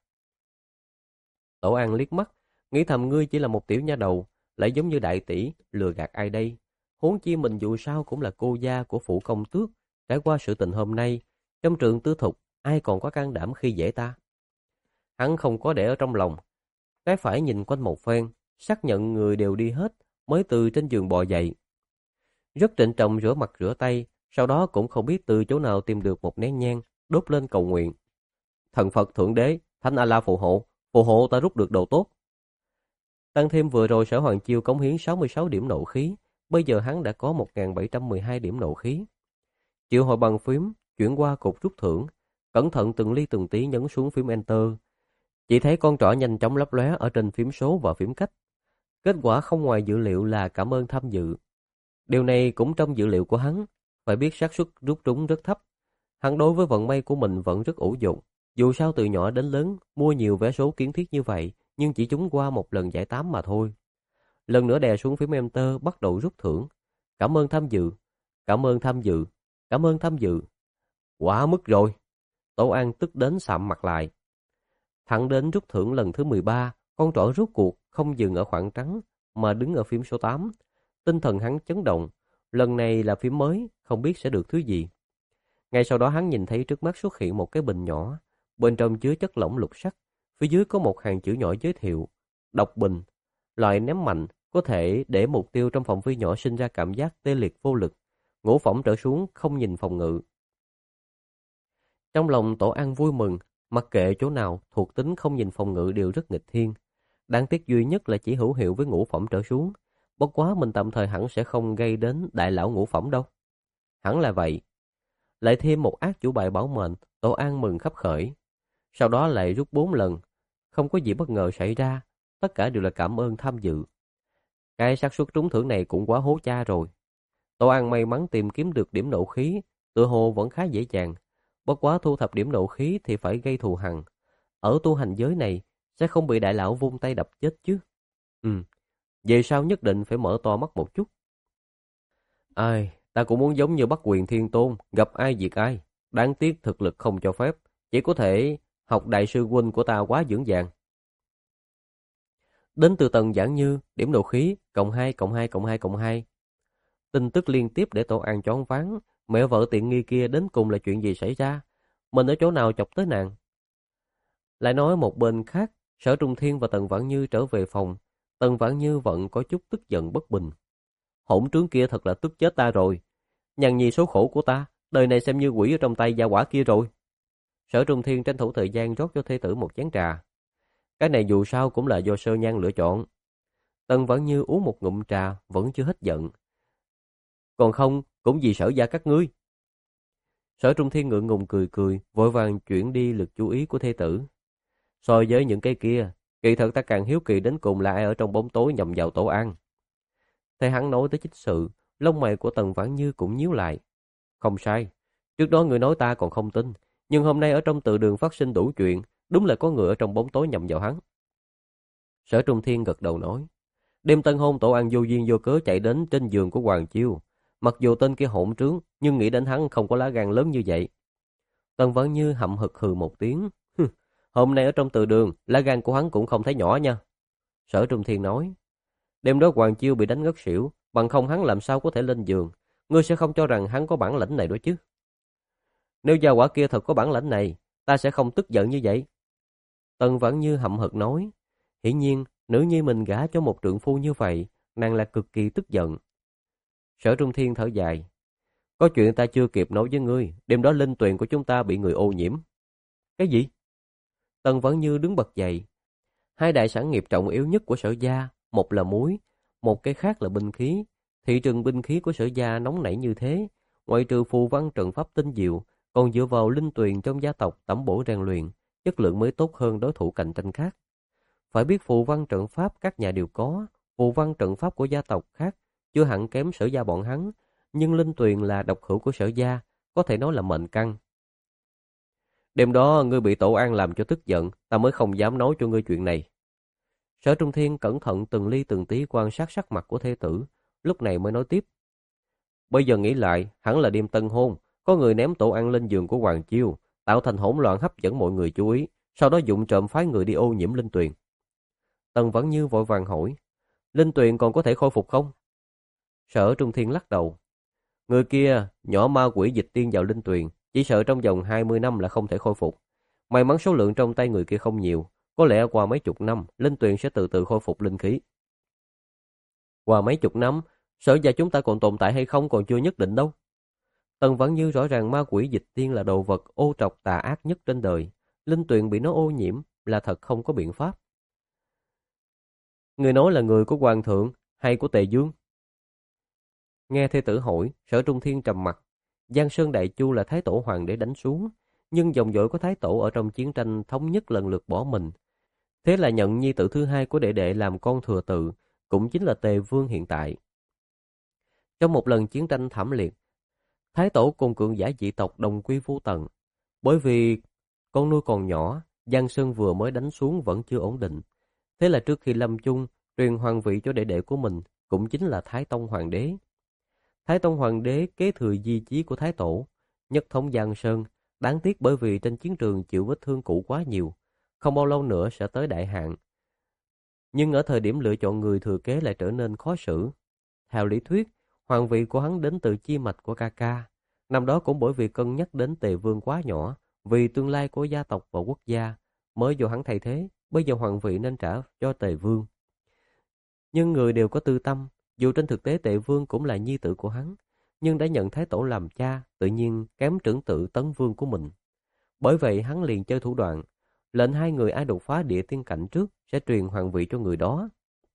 Tổ An liếc mắt, nghĩ thầm ngươi chỉ là một tiểu nha đầu, lại giống như đại tỷ, lừa gạt ai đây. Huống chi mình dù sao cũng là cô gia của phủ công tước, trải qua sự tình hôm nay, trong trường tư thục, ai còn có can đảm khi dễ ta. Hắn không có để ở trong lòng, cái phải nhìn quanh một phen, xác nhận người đều đi hết, mới từ trên giường bò dậy. Rất trịnh trọng rửa mặt rửa tay, sau đó cũng không biết từ chỗ nào tìm được một nén nhang, đốt lên cầu nguyện. Thần Phật Thượng Đế, Thánh A-la phù hộ, phù hộ ta rút được đồ tốt. Tăng thêm vừa rồi Sở Hoàng Chiêu cống hiến sáu mươi sáu điểm nộ khí, bây giờ hắn đã có một nghìn bảy trăm mười hai điểm nộ khí. Triệu hồi bằng phím, chuyển qua cục rút thưởng, cẩn thận từng ly từng tí nhấn xuống phím Enter. Chỉ thấy con trỏ nhanh chóng lấp lóe ở trên phím số và phím cách. Kết quả không ngoài dự liệu là cảm ơn tham dự. Điều này cũng trong dự liệu của hắn, phải biết xác suất rút trúng rất thấp. Hắn đối với vận may của mình vẫn rất ủ dụng. Dù sao từ nhỏ đến lớn, mua nhiều vé số kiến thiết như vậy, nhưng chỉ trúng qua một lần giải tám mà thôi. Lần nữa đè xuống phím Enter bắt đầu rút thưởng. Cảm ơn tham dự, cảm ơn tham dự, cảm ơn tham dự. Quá mức rồi. Tổ An tức đến sạm mặt lại. Thẳng đến rút thưởng lần thứ mười ba, con trỏ rút cuộc không dừng ở khoảng trắng mà đứng ở phím số tám. Tinh thần hắn chấn động, lần này là phím mới, không biết sẽ được thứ gì. Ngay sau đó hắn nhìn thấy trước mắt xuất hiện một cái bình nhỏ, bên trong chứa chất lỏng lục sắc, phía dưới có một hàng chữ nhỏ giới thiệu: độc bình, loại ném mạnh, có thể để mục tiêu trong phạm vi nhỏ sinh ra cảm giác tê liệt vô lực, ngũ phẩm trở xuống không nhìn phòng ngự. Trong lòng Tổ An vui mừng, mặc kệ chỗ nào thuộc tính không nhìn phòng ngự đều rất nghịch thiên. Đáng tiếc duy nhất là chỉ hữu hiệu với ngũ phẩm trở xuống. Bất quá mình tạm thời hẳn sẽ không gây đến đại lão ngũ phẩm đâu. Hẳn là vậy. Lại thêm một ác chủ bài bảo mệnh, Tổ An mừng khắp khởi. Sau đó lại rút bốn lần. Không có gì bất ngờ xảy ra, tất cả đều là cảm ơn tham dự. Cái xác suất trúng thưởng này cũng quá hố cha rồi. Tổ An may mắn tìm kiếm được điểm nộ khí, tựa hồ vẫn khá dễ dàng. Bất quá thu thập điểm nộ khí thì phải gây thù hằn. Ở tu hành giới này, sẽ không bị đại lão vung tay đập chết chứ. Ừ, về sau nhất định phải mở to mắt một chút. Ai, ta cũng muốn giống như Bắc Quyền Thiên Tôn, gặp ai diệt ai. Đáng tiếc thực lực không cho phép, chỉ có thể học đại sư huynh của ta quá vững vàng. Đến từ Tần Giảng Như, điểm nộ khí, cộng hai, cộng hai, cộng hai, cộng hai. Tin tức liên tiếp để Tổ An choáng váng, mẹ vợ tiện nghi kia đến cùng là chuyện gì xảy ra? Mình ở chỗ nào chọc tới nàng? Lại nói một bên khác, Sở Trung Thiên và Tần Vãn Như trở về phòng. Tần Vãn Như vẫn có chút tức giận bất bình. Hỗn trướng kia thật là tức chết ta rồi. Nhằn nhì số khổ của ta, đời này xem như quỷ ở trong tay gia quả kia rồi. Sở Trung Thiên tranh thủ thời gian rót cho thê tử một chén trà. Cái này dù sao cũng là do Sơ Nhan lựa chọn. Tần Vãn Như uống một ngụm trà vẫn chưa hết giận. còn không cũng vì Sở gia các ngươi. Sở Trung Thiên ngượng ngùng cười cười, vội vàng chuyển đi lực chú ý của thê tử. So với những cái kia, kỳ thật ta càng hiếu kỳ đến cùng là ai ở trong bóng tối nhằm vào Tổ An. Thấy hắn nói tới chính sự, lông mày của Tần Vãn Như cũng nhíu lại. Không sai, trước đó người nói ta còn không tin, nhưng hôm nay ở trong từ đường phát sinh đủ chuyện, đúng là có người ở trong bóng tối nhằm vào hắn. Sở Trung Thiên gật đầu nói, đêm tân hôn Tổ An vô duyên vô cớ chạy đến trên giường của Hoàng Chiêu. Mặc dù tên kia hỗn trướng, nhưng nghĩ đến hắn không có lá gan lớn như vậy. Tần Vãn Như hậm hực hừ một tiếng. Hôm nay ở trong từ đường, lá gan của hắn cũng không thấy nhỏ nha. Sở Trung Thiên nói, đêm đó Hoàng Chiêu bị đánh ngất xỉu, bằng không hắn làm sao có thể lên giường. Ngươi sẽ không cho rằng hắn có bản lĩnh này đó chứ. Nếu gia hỏa kia thật có bản lĩnh này, ta sẽ không tức giận như vậy. Tần Vãn Như hậm hực nói, hiển nhiên, nữ nhi mình gả cho một trượng phu như vậy, nàng là cực kỳ tức giận. Sở Trung Thiên thở dài, có chuyện ta chưa kịp nói với ngươi, đêm đó linh tuyền của chúng ta bị người ô nhiễm. Cái gì? Tần Vãn Như đứng bật dậy. Hai đại sản nghiệp trọng yếu nhất của Sở gia, một là muối, một cái khác là binh khí. Thị trường binh khí của Sở gia nóng nảy như thế, ngoại trừ phù văn trận pháp tinh diệu, còn dựa vào linh tuyền trong gia tộc tẩm bổ rèn luyện, chất lượng mới tốt hơn đối thủ cạnh tranh khác. Phải biết phù văn trận pháp các nhà đều có, phù văn trận pháp của gia tộc khác chưa hẳn kém Sở gia bọn hắn, nhưng linh tuyền là độc hữu của Sở gia, có thể nói là mệnh căn. Đêm đó ngươi bị Tổ An làm cho tức giận, ta mới không dám nói cho ngươi chuyện này. Sở Trung Thiên cẩn thận từng ly từng tí quan sát sắc mặt của thê tử, lúc này mới nói tiếp. Bây giờ nghĩ lại, hẳn là đêm tân hôn, có người ném Tổ An lên giường của Hoàng Chiêu, tạo thành hỗn loạn hấp dẫn mọi người chú ý, sau đó dụng trộm phái người đi ô nhiễm linh tuyền. Tần Vãn Như vội vàng hỏi, linh tuyền còn có thể khôi phục không? Sở Trung Thiên lắc đầu. Người kia nhỏ ma quỷ dịch tiên vào linh tuyền, chỉ sợ trong vòng hai mươi năm là không thể khôi phục. May mắn số lượng trong tay người kia không nhiều, có lẽ qua mấy chục năm, linh tuyền sẽ từ từ khôi phục linh khí. Qua mấy chục năm, Sở gia chúng ta còn tồn tại hay không còn chưa nhất định đâu. Tần Vãn Như rõ ràng ma quỷ dịch tiên là đồ vật ô trọc tà ác nhất trên đời, linh tuyền bị nó ô nhiễm là thật không có biện pháp. Người nói là người của Hoàng thượng hay của Tề Dương? Nghe thê tử hỏi, Sở Trung Thiên trầm mặt. Giang Sơn Đại Chu là Thái Tổ Hoàng đế đánh xuống, nhưng dòng dõi của Thái Tổ ở trong chiến tranh thống nhất lần lượt bỏ mình. Thế là nhận nhi tử thứ hai của đệ đệ làm con thừa tự, cũng chính là Tề Vương hiện tại. Trong một lần chiến tranh thảm liệt, Thái Tổ cùng cường giả dị tộc đồng quy vu tận. Bởi vì con nuôi còn nhỏ, Giang Sơn vừa mới đánh xuống vẫn chưa ổn định. Thế là trước khi lâm chung, truyền hoàng vị cho đệ đệ của mình, cũng chính là Thái Tông Hoàng đế. Thái Tông Hoàng đế kế thừa di chí của Thái Tổ, nhất thống Giang Sơn, đáng tiếc bởi vì trên chiến trường chịu vết thương cũ quá nhiều, không bao lâu nữa sẽ tới đại hạn. Nhưng ở thời điểm lựa chọn người thừa kế lại trở nên khó xử. Theo lý thuyết, hoàng vị của hắn đến từ chi mạch của ca ca. Năm đó cũng bởi vì cân nhắc đến Tề Vương quá nhỏ, vì tương lai của gia tộc và quốc gia, mới do hắn thay thế, bây giờ hoàng vị nên trả cho Tề Vương. Nhưng người đều có tư tâm, dù trên thực tế Tề Vương cũng là nhi tử của hắn, nhưng đã nhận Thái Tổ làm cha, tự nhiên kém trưởng tự Tấn Vương của mình. Bởi vậy hắn liền chơi thủ đoạn, lệnh hai người ai đột phá địa tiên cảnh trước sẽ truyền hoàng vị cho người đó.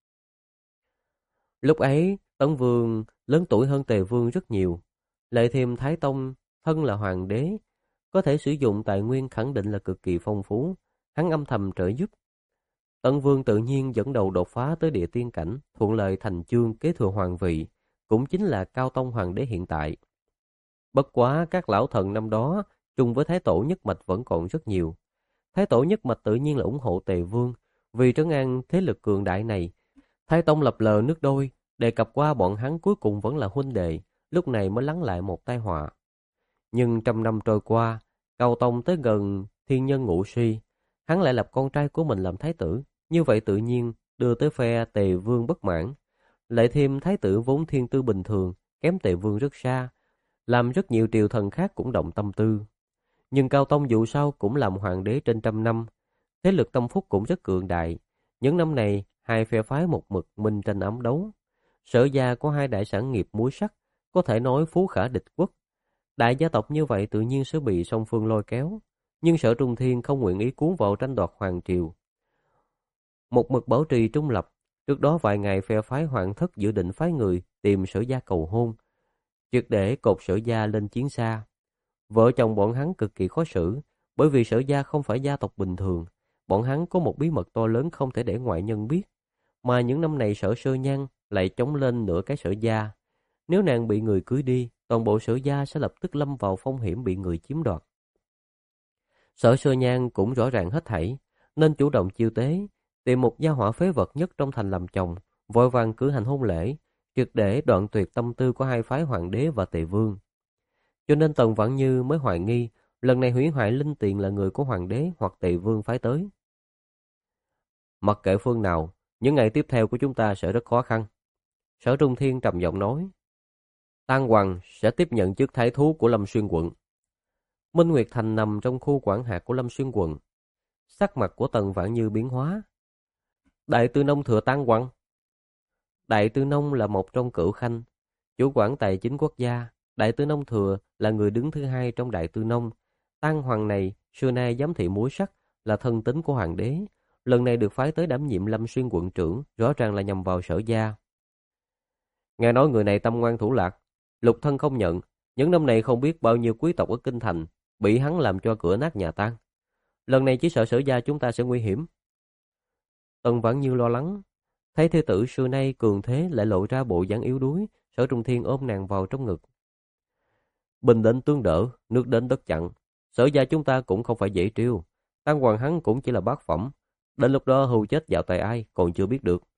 Lúc ấy, Tấn Vương lớn tuổi hơn Tề Vương rất nhiều, lại thêm Thái Tông thân là hoàng đế, có thể sử dụng tài nguyên khẳng định là cực kỳ phong phú, hắn âm thầm trợ giúp. Tấn Vương tự nhiên dẫn đầu đột phá tới địa tiên cảnh, thuận lợi thành chương kế thừa hoàng vị, cũng chính là Cao Tông Hoàng đế hiện tại. Bất quá các lão thần năm đó, chung với Thái Tổ nhất mạch vẫn còn rất nhiều. Thái Tổ nhất mạch tự nhiên là ủng hộ Tề Vương, vì trấn an thế lực cường đại này. Thái Tông lập lờ nước đôi, đề cập qua bọn hắn cuối cùng vẫn là huynh đệ, lúc này mới lắng lại một tai họa. Nhưng trăm năm trôi qua, Cao Tông tới gần thiên nhân ngũ suy, hắn lại lập con trai của mình làm thái tử, như vậy tự nhiên đưa tới phe Tề Vương bất mãn. Lại thêm thái tử vốn thiên tư bình thường, kém Tề Vương rất xa, làm rất nhiều triều thần khác cũng động tâm tư. Nhưng Cao Tông dù sao cũng làm hoàng đế trên trăm năm, thế lực tâm phúc cũng rất cường đại. Những năm này, hai phe phái một mực minh tranh ám đấu. Sở gia có hai đại sản nghiệp muối sắt, có thể nói phú khả địch quốc. Đại gia tộc như vậy tự nhiên sẽ bị song phương lôi kéo. Nhưng Sở Trung Thiên không nguyện ý cuốn vào tranh đoạt hoàng triều. Một mực bảo trì trung lập, trước đó vài ngày phe phái Hoàng thất dự định phái người tìm Sở gia cầu hôn. triệt để cột Sở Gia lên chiến xa. Vợ chồng bọn hắn cực kỳ khó xử, bởi vì Sở Gia không phải gia tộc bình thường, bọn hắn có một bí mật to lớn không thể để ngoại nhân biết, mà những năm này Sở Sơ Nhan lại chống lên nửa cái Sở Gia. Nếu nàng bị người cưới đi, toàn bộ Sở Gia sẽ lập tức lâm vào phong hiểm bị người chiếm đoạt. Sở Sơ Nhan cũng rõ ràng hết thảy, nên chủ động chiêu tế, tìm một gia hỏa phế vật nhất trong thành làm chồng, vội vàng cử hành hôn lễ, triệt để đoạn tuyệt tâm tư của hai phái hoàng đế và tề vương. Cho nên Tần Vãn Như mới hoài nghi, lần này hủy hoại linh tiền là người của hoàng đế hoặc tề vương phái tới. Mặc kệ phương nào, những ngày tiếp theo của chúng ta sẽ rất khó khăn. Sở Trung Thiên trầm giọng nói. Tang Hoàng sẽ tiếp nhận chức thái thú của Lâm Xuyên quận. Minh Nguyệt Thành nằm trong khu quản hạt của Lâm Xuyên quận. Sắc mặt của Tần Vãn Như biến hóa. Đại Tư Nông thừa Tang Hoàng. Đại Tư Nông là một trong cửu khanh, chủ quản tài chính quốc gia. Đại Tư Nông thừa là người đứng thứ hai trong Đại Tư Nông. Tang Hoàng này xưa nay giám thị muối sắt, là thân tín của hoàng đế. Lần này được phái tới đảm nhiệm Lâm Xuyên quận trưởng, rõ ràng là nhằm vào Sở Gia. Nghe nói người này tâm ngoan thủ lạc, lục thân không nhận. Những năm này không biết bao nhiêu quý tộc ở Kinh Thành bị hắn làm cho cửa nát nhà tan. Lần này chỉ sợ Sở Gia chúng ta sẽ nguy hiểm. Tần Vãn Như lo lắng, thấy thê tử xưa nay cường thế lại lộ ra bộ dáng yếu đuối. Sở Trung Thiên ôm nàng vào trong ngực. Bình định tương đỡ, nước đến đất chặn. Sở Gia chúng ta cũng không phải dễ trêu. Tang Hoàng hắn cũng chỉ là bát phẩm. Đến lúc đó hưu chết dạo tại ai còn chưa biết được.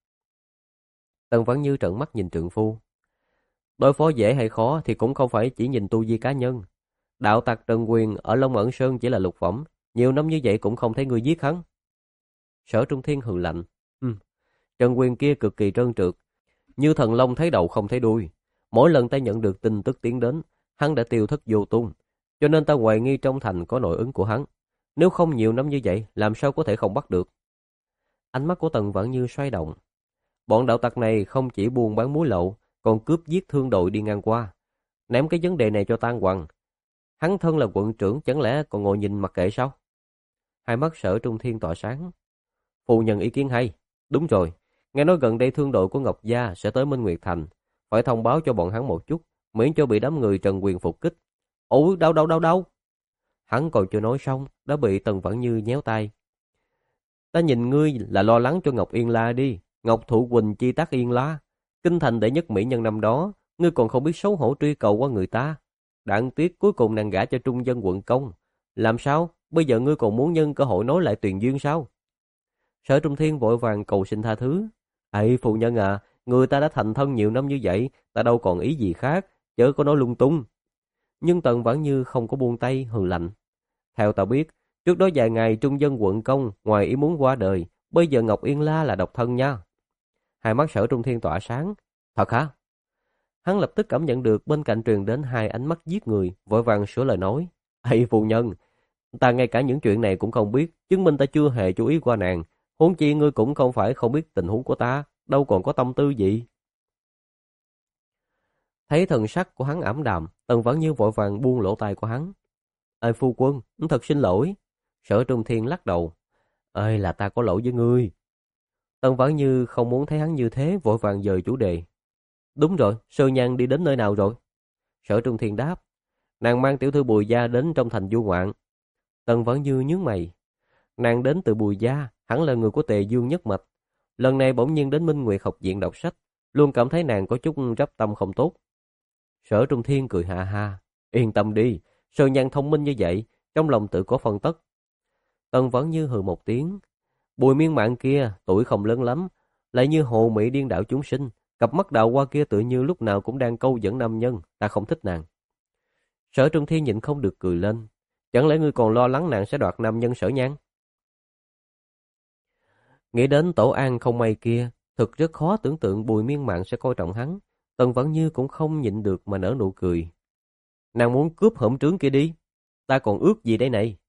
Tần Vãn Như trợn mắt nhìn trượng phu. Đối phó dễ hay khó thì cũng không phải chỉ nhìn tu vi cá nhân. Đạo tặc Trần Quyền ở Long Ẩn Sơn chỉ là lục phẩm, nhiều năm như vậy cũng không thấy người giết hắn. Sở Trung Thiên hừ lạnh. Ừ. Trần Quyền kia cực kỳ trơn trượt, như thần long thấy đầu không thấy đuôi. Mỗi lần ta nhận được tin tức tiến đến, hắn đã tiêu thất vô tung, cho nên ta hoài nghi trong thành có nội ứng của hắn. Nếu không nhiều năm như vậy, làm sao có thể không bắt được? Ánh mắt của Tần Vãn Như xoay động. Bọn đạo tặc này không chỉ buôn bán muối lậu, còn cướp giết thương đội đi ngang qua. Ném cái vấn đề này cho Tang Hoàng. Hắn thân là quận trưởng, chẳng lẽ còn ngồi nhìn mặc kệ sao? Hai mắt Sở Trung Thiên tỏa sáng. Phu nhân ý kiến hay. Đúng rồi, nghe nói gần đây thương đội của Ngọc Gia sẽ tới Minh Nguyệt Thành. Phải thông báo cho bọn hắn một chút, miễn cho bị đám người Trần Quyền phục kích. Ủa, đau đau đau đau. Hắn còn chưa nói xong, đã bị Tần Vãn Như nhéo tay. Ta nhìn ngươi là lo lắng cho Ngọc Yên La đi. Ngọc Thụ Quỳnh chi tác Yên La, kinh thành đệ nhất mỹ nhân năm đó, ngươi còn không biết xấu hổ truy cầu qua người ta. Đáng tiếc cuối cùng nàng gả cho trung dân quận công. Làm sao? Bây giờ ngươi còn muốn nhân cơ hội nối lại tuyền duyên sao? Sở Trung Thiên vội vàng cầu xin tha thứ. Ây phụ nhân à, người ta đã thành thân nhiều năm như vậy, ta đâu còn ý gì khác, chớ có nói lung tung. Nhưng Tần Vãn Như không có buông tay, hừ lạnh. Theo ta biết, trước đó vài ngày trung dân quận công ngoài ý muốn qua đời, bây giờ Ngọc Yên La là độc thân nha. Hai mắt Sở Trung Thiên tỏa sáng. Thật hả? Hắn lập tức cảm nhận được bên cạnh truyền đến hai ánh mắt giết người, vội vàng sửa lời nói. Ây phu nhân, ta ngay cả những chuyện này cũng không biết, chứng minh ta chưa hề chú ý qua nàng. Huống chi ngươi cũng không phải không biết tình huống của ta, đâu còn có tâm tư gì. Thấy thần sắc của hắn ảm đạm, Tần Vãn Như vội vàng buông lỗ tai của hắn. Ê phu quân, thật xin lỗi. Sở Trung Thiên lắc đầu. Ê là ta có lỗi với ngươi. Tần Vãn Như không muốn thấy hắn như thế, vội vàng dời chủ đề. Đúng rồi, Sơ Nhan đi đến nơi nào rồi? Sở Trung Thiên đáp. Nàng mang tiểu thư Bùi Gia đến trong thành du ngoạn. Tần Vãn Như nhướng mày. Nàng đến từ Bùi Gia, hẳn là người của Tề Dương nhất mạch. Lần này bỗng nhiên đến Minh Nguyệt học viện đọc sách, luôn cảm thấy nàng có chút rắp tâm không tốt. Sở Trung Thiên cười ha ha. Yên tâm đi, Sơ Nhan thông minh như vậy, trong lòng tự có phân tất. Tần Vãn Như hừ một tiếng. Bùi miên mạng kia, tuổi không lớn lắm, lại như hồ mỹ điên đảo chúng sinh. Cặp mắt đào hoa kia tự như lúc nào cũng đang câu dẫn nam nhân, ta không thích nàng. Sở Trung Thiên nhịn không được cười lên. Chẳng lẽ ngươi còn lo lắng nàng sẽ đoạt nam nhân Sở Nhan? Nghĩ đến tổ an không may kia, thực rất khó tưởng tượng Bùi miên mạng sẽ coi trọng hắn. Tần Vãn Như cũng không nhịn được mà nở nụ cười. Nàng muốn cướp hỗn trướng kia đi, ta còn ước gì đây này?